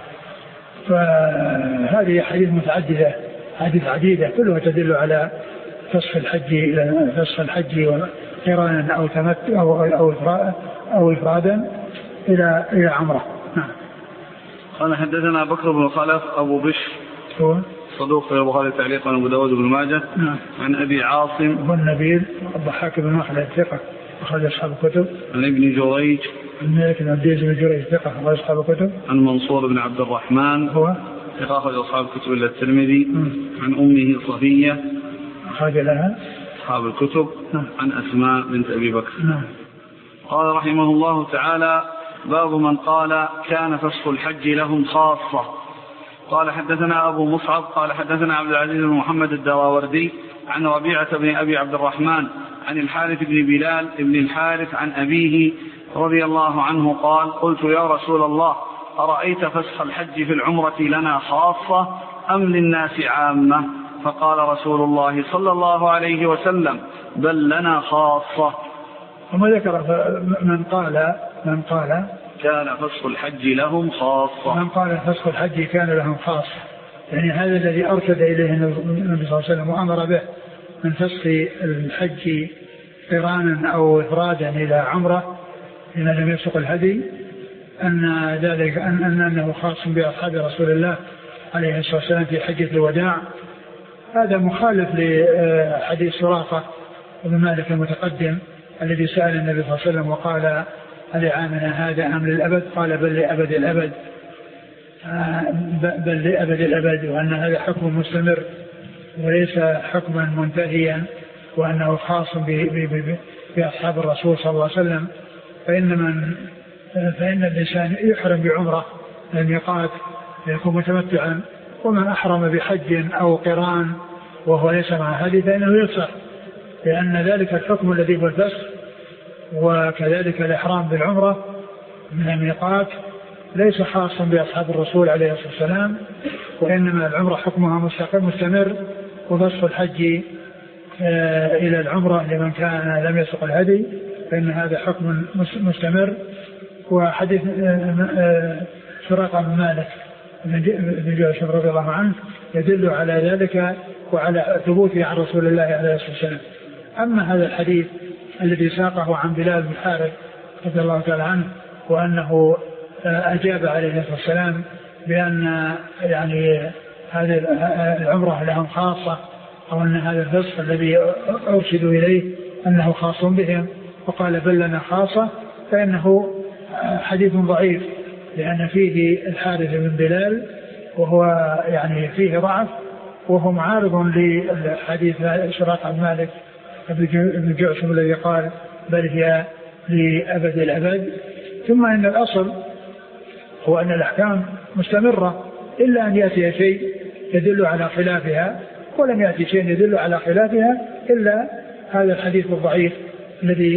فهذه حديث متعددة حديث عديدة كلها تدل على فسخ الحج وقرانا أو تمتع أو إفرادا إلى عمره. نعم. قال حدثنا بكر بن خلف أبو بشر هو صدوق في البخاري تعليقا وأبو داود بن ماجه. نعم. عن أبي عاصم هو النبيل الضحاك بن مخلد ثقة أخرج أصحاب الكتب. عن ابن جريج الملك بن عبد العزيز بن جريج ثقة أخرج أصحاب الكتب. عن منصور بن عبد الرحمن هو ثقة أخرج أصحاب الكتب إلا الترمذي. عن أمه صفية أخرج لها أصحاب الكتب. عن أسماء بنت أبي بكر. قال رحمه الله تعالى باب من قال كان فسخ الحج لهم خاصة. قال حدثنا أبو مصعب قال حدثنا عبد العزيز بن محمد الدراوردي عن ربيعة بن أبي عبد الرحمن عن الحارث بن بلال بن الحارث عن أبيه رضي الله عنه قال قلت يا رسول الله أرأيت فسخ الحج في العمرة لنا خاصة أم للناس عامة؟ فقال رسول الله صلى الله عليه وسلم بل لنا خاصة. ثم ذكر من قال كان فسخ الحج لهم خاصة. من قال فسخ الحج كان لهم خاصة، يعني هذا الذي أرشد إليه النبي صلى الله عليه وسلم وأمر به من فسخ الحج قرانا أو إفرادا إلى عمرة لمن لم يفسخ الهدي، أن ذلك أنه خاص بأصحاب رسول الله عليه الصلاة والسلام في حجة الوداع. هذا مخالف لحديث سراقة بن مالك المتقدم الذي سأل النبي صلى الله عليه وسلم وقال ألعامنا هذا أم للأبد؟ قال بل لأبد الأبد، بل لأبد الأبد، وأن هذا حكم مستمر وليس حكما منتهيا، وأنه خاص بأصحاب الرسول صلى الله عليه وسلم. فإن الإنسان يحرم بعمرة من الميقات يكون متمتعا، ومن أحرم بحج أو قران وهو ليس مع هدي فإنه يفسخ، لأن ذلك الحكم الذي هو الفسخ. وكذلك الإحرام بالعمرة من الميقات ليس خاصا بأصحاب الرسول عليه الصلاة والسلام، وإنما العمرة حكمها مستمر، وفسخ الحج إلى العمرة لمن كان لم يسق الهدي فإن هذا حكم مستمر. وحديث سراقة بن مالك بن جعشم رضي الله عنه يدل على ذلك وعلى ثبوته عن رسول الله عليه الصلاة والسلام. أما هذا الحديث الذي ساقه عن بلال بن حارث رضي الله تعالى عنه وأنه أجاب عليه الصلاة والسلام بأن يعني هذه العمرة لهم خاصة، أو أن هذا الفسخ الذي أرشدوا إليه أنه خاص بهم، وقال بل لنا خاصة، فإنه حديث ضعيف، لأن فيه الحارث بن بلال وهو يعني فيه ضعف، وهو معارض لحديث سراقة بن مالك بن جعشم الذي قال بل هي لأبد الأبد. ثم إن الأصل هو أن الأحكام مستمرة إلا أن يأتي شيء يدل على خلافها، ولم يأتي شيء يدل على خلافها إلا هذا الحديث الضعيف الذي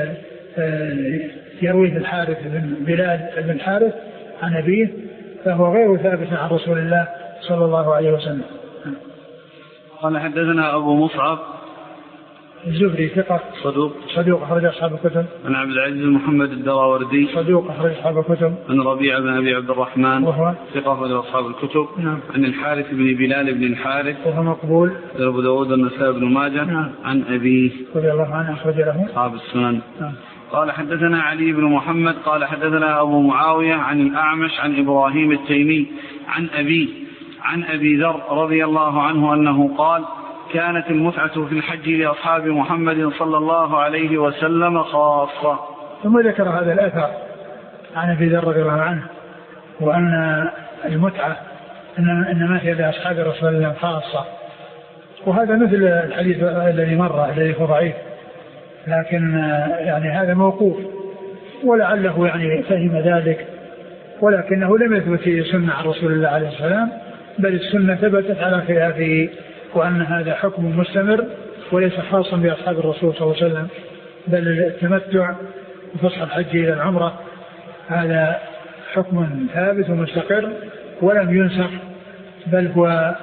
يرويه الحارث بن بلال بن الحارث عن أبيه، فهو غير ثابت عن رسول الله صلى الله عليه وسلم. قال حدثنا أبو مصعب الزهري ثقة صدوق أخرج أصحاب الكتب. عن عبد العزيز محمد الدراوردي صدوق أخرج أصحاب الكتب. عن ربيعة بن أبي عبد الرحمن وهو ثقة أخرج أصحاب الكتب. نعم. عن الحارث بن بلال بن الحارث وهو مقبول أبو داود النسائي بن ماجه. نعم. عن أبيه رضي الله عنه أخرج له أصحاب السنن. نعم. قال حدثنا علي بن محمد قال حدثنا أبو معاوية عن الأعمش عن إبراهيم التيمي عن أبيه عن أبي ذر رضي الله عنه أنه قال كانت المتعة في الحج لأصحاب محمد صلى الله عليه وسلم خاصة. ثم ذكر هذا الأثر عن أبي ذر رضي الله عنه، وأن المتعة إنما هي لأصحاب رسول الله خاصة، وهذا مثل الحديث الذي مر الذي هو ضعيف، لكن يعني هذا موقوف، ولعله يعني فهم ذلك، ولكنه لم يثبت في سنة عن رسول الله عليه السلام، بل السنة ثبتت على خلافه، وأن هذا حكم مستمر وليس خاصا بأصحاب الرسول صلى الله عليه وسلم، بل التمتع وفسخ الحج إلى العمرة هذا حكم ثابت ومستقر ولم ينسخ، بل هو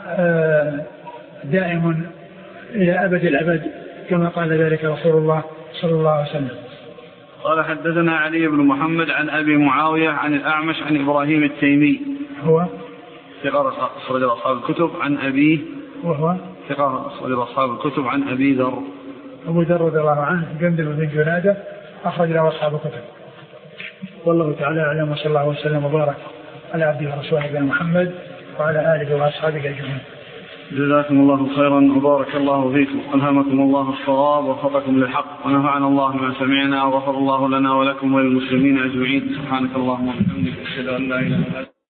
دائم إلى أبد الأبد كما قال ذلك رسول الله صلى الله عليه وسلم. قال حدثنا علي بن محمد عن أبي معاوية عن الأعمش عن إبراهيم التيمي هو ثقة أخرج أصحاب الكتب عن أبيه وهو ثقة أخرج أصحاب الكتب عن أبي ذر أبو ذر رضي الله عنه جندب بن جنادة أخرج له أصحاب الكتب. والله تعالى أعلم، وصلى الله وسلم وبارك على عبده ورسوله نبينا محمد وعلى آله وأصحابه أجمعين. جزاكم الله خيرا وبارك الله فيكم، ألهمكم الله الصواب ووفقكم للحق، ونفعنا الله ما سمعنا، وغفر الله لنا ولكم وللمسلمين أجمعين. سبحانك اللهم وبحمدك أشهد أن لا إله إلا أنت.